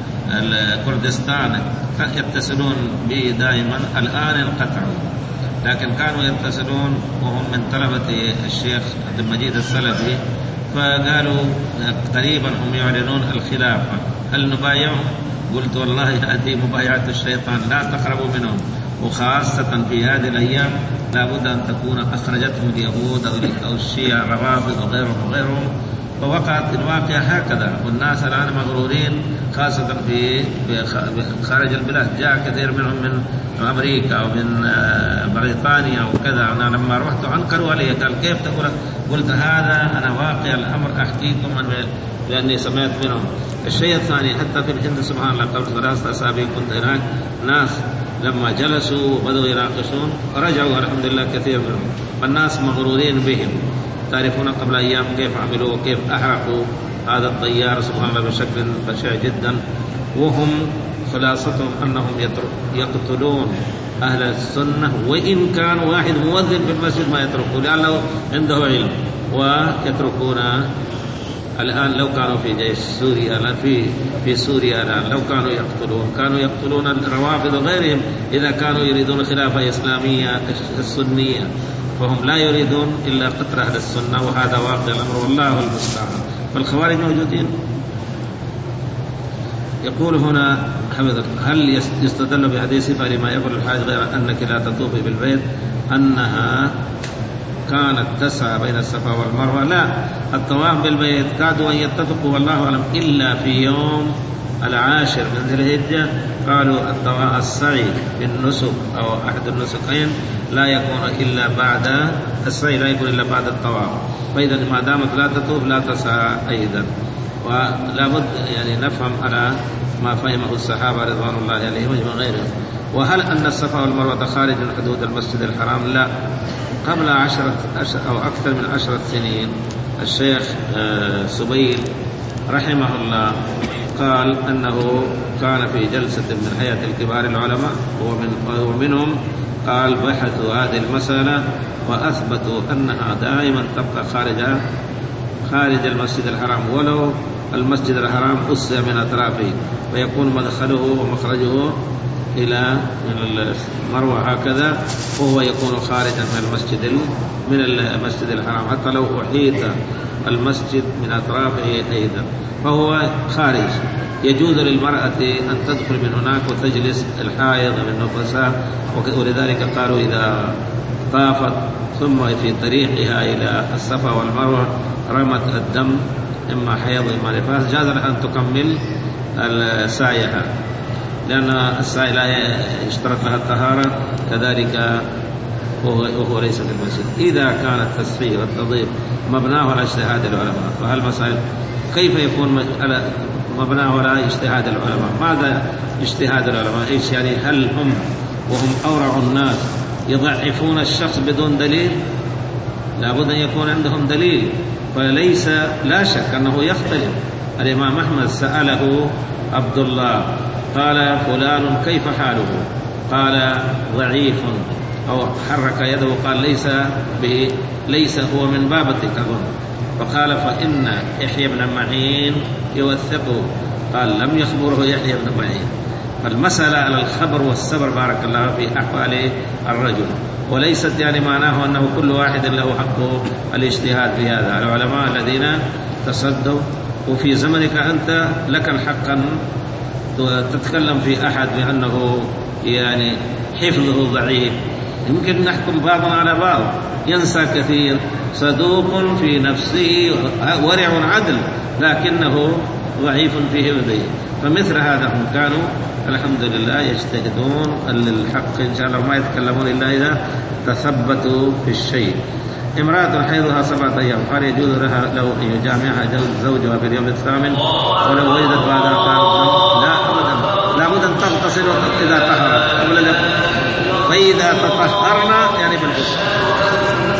الكردستان يتصلون به دائما، الآن انقطعوا، لكن كانوا يتصلون وهم من طلبة الشيخ عبد المجيد السلفي، فقالوا قريبا هم يعلنون الخلافة، هل نبايعهم؟ قلت والله هذه مبايعة الشيطان، لا تقربوا منهم، وخاصة في هذه الأيام لابد أن تكون أخرجتهم اليهود أو الشيعة الروافض وغيرهم وغيرهم ووقعت الواقع هكذا، والناس الآن مغرورين خاصة في خارج البلاد. جاء كثير منهم من أمريكا أو من بريطانيا وكذا. أنا لما رحت أنكروا علي، قال كيف تقول؟ قلت هذا أنا واقع الأمر أحكيكم من لأني سمعت منهم. الشيء الثاني حتى في الهند سبحان الله قبل ثلاثة أسابيع كنت هناك، ناس لما جلسوا وبدأوا يناقشون رجعوا الحمد لله كثير منهم، والناس مغرورين بهم. تعرفون قبل أيام كيف عملوا وكيف أحرقوا هذا الطيار سبحان الله بشكل بشع جدا، وهم خلاصتهم أنهم يقتلون أهل السنة، وإن كان واحد مؤذن في المسجد ما يتركوا لأنه عنده علم، ويتركون. الآن لو كانوا في جيش سوريا الآن في في سوريا الآن لو كانوا يقتلون كانوا يقتلون الروافض وغيرهم إذا كانوا يريدون خلافة إسلامية السنية، فهم لا يريدون إلا قتل أهل السنة، وهذا واقع الأمر والله المستعان. فالخوارج موجودين. يقول هنا حفظك: هل يستدل بحديث فلما يقول الحاج غير أنك لا تطوفي بالبيت أنها كانت تسعى بين الصفا والمروة؟ لا، الطواف بالبيت كادوا أن يتفقوا والله أعلم إلا في يوم العاشر من ذي الحجة، قالوا الطواف السعي بالنسك أو أحد النسكين لا يكون إلا بعد السعي لا يكون إلا بعد الطواف، فإذا ما دامت لا تطوف لا تسعى أيضا. ولا بد يعني نفهم على ما فهمه الصحابة رضوان الله عليهم وغيرهم. وهل أن الصفا والمروة خارج من حدود المسجد الحرام؟ لا. قبل عشرة أو أكثر من عشرة سنين الشيخ سبيل رحمه الله قال أنه كان في جلسة من حياة الكبار العلماء ومنهم قال بحثوا هذه المسألة وأثبتوا أنها دائما تبقى خارج خارج المسجد الحرام، ولو المسجد الحرام أسس من أطرافه، ويكون مدخله ومخرجه إلى المروة هكذا، وهو يكون خارجا من المسجد من المسجد الحرام حتى لو أحيط المسجد من أطرافه أيضا، فهو خارج. يجوز للمرأة أن تدخل من هناك وتجلس الحائض من نفسها، ولذلك قالوا إذا طافت ثم في طريقها إلى الصفا والمروة رمت الدم إما حيض إما نفاس جاز لها أن تكمل سعيها، لأن السعي لا يشترط لها الطهارة، كذلك وهو ليس في المسجد. إذا كان التسخير والتضييق مبناه على اجتهاد العلماء، فهالمسائل كيف يكون مبناه على اجتهاد العلماء؟ ماذا اجتهاد العلماء؟ إيش يعني؟ هل هم وهم أورع الناس يضعفون الشخص بدون دليل؟ لابد أن يكون عندهم دليل. فليس لا شك أنه يختلف. الإمام أحمد سأله عبد الله قال فلان كيف حاله؟ قال ضعيف، أو حرك يده قال ليس به ليس هو من بابتك أظن، فقال فإن يحيى بن معين يوثقه، قال لم يخبره يحيى بن معين. فالمسألة على الخبر والصبر بارك الله في أحوال الرجل، وليست يعني معناه أنه كل واحد له حق الاجتهاد في هذا. العلماء الذين تصدوا، وفي زمنك أنت لك الحق أن تتكلم في أحد بأنه يعني حفظه ضعيف، يمكن نحكم بعضنا على بعض، ينسى كثير، صدوق في نفسه ورع عدل لكنه ضعيف في حفظه. فمثل هذا هم كانوا الحمد لله يجتهدون للحق إن شاء الله، ما يتكلمون إلا إذا تثبتوا في الشيء. امرأة حيضها سبعة أيام قال يجوز لها لو أن يجامعها زوجها في اليوم الثامن ولو وجدت بعدها قال لا أبدا، لا بد أن تغتسل إذا طهرت قبل ذلك، فإذا تطهرنا يعني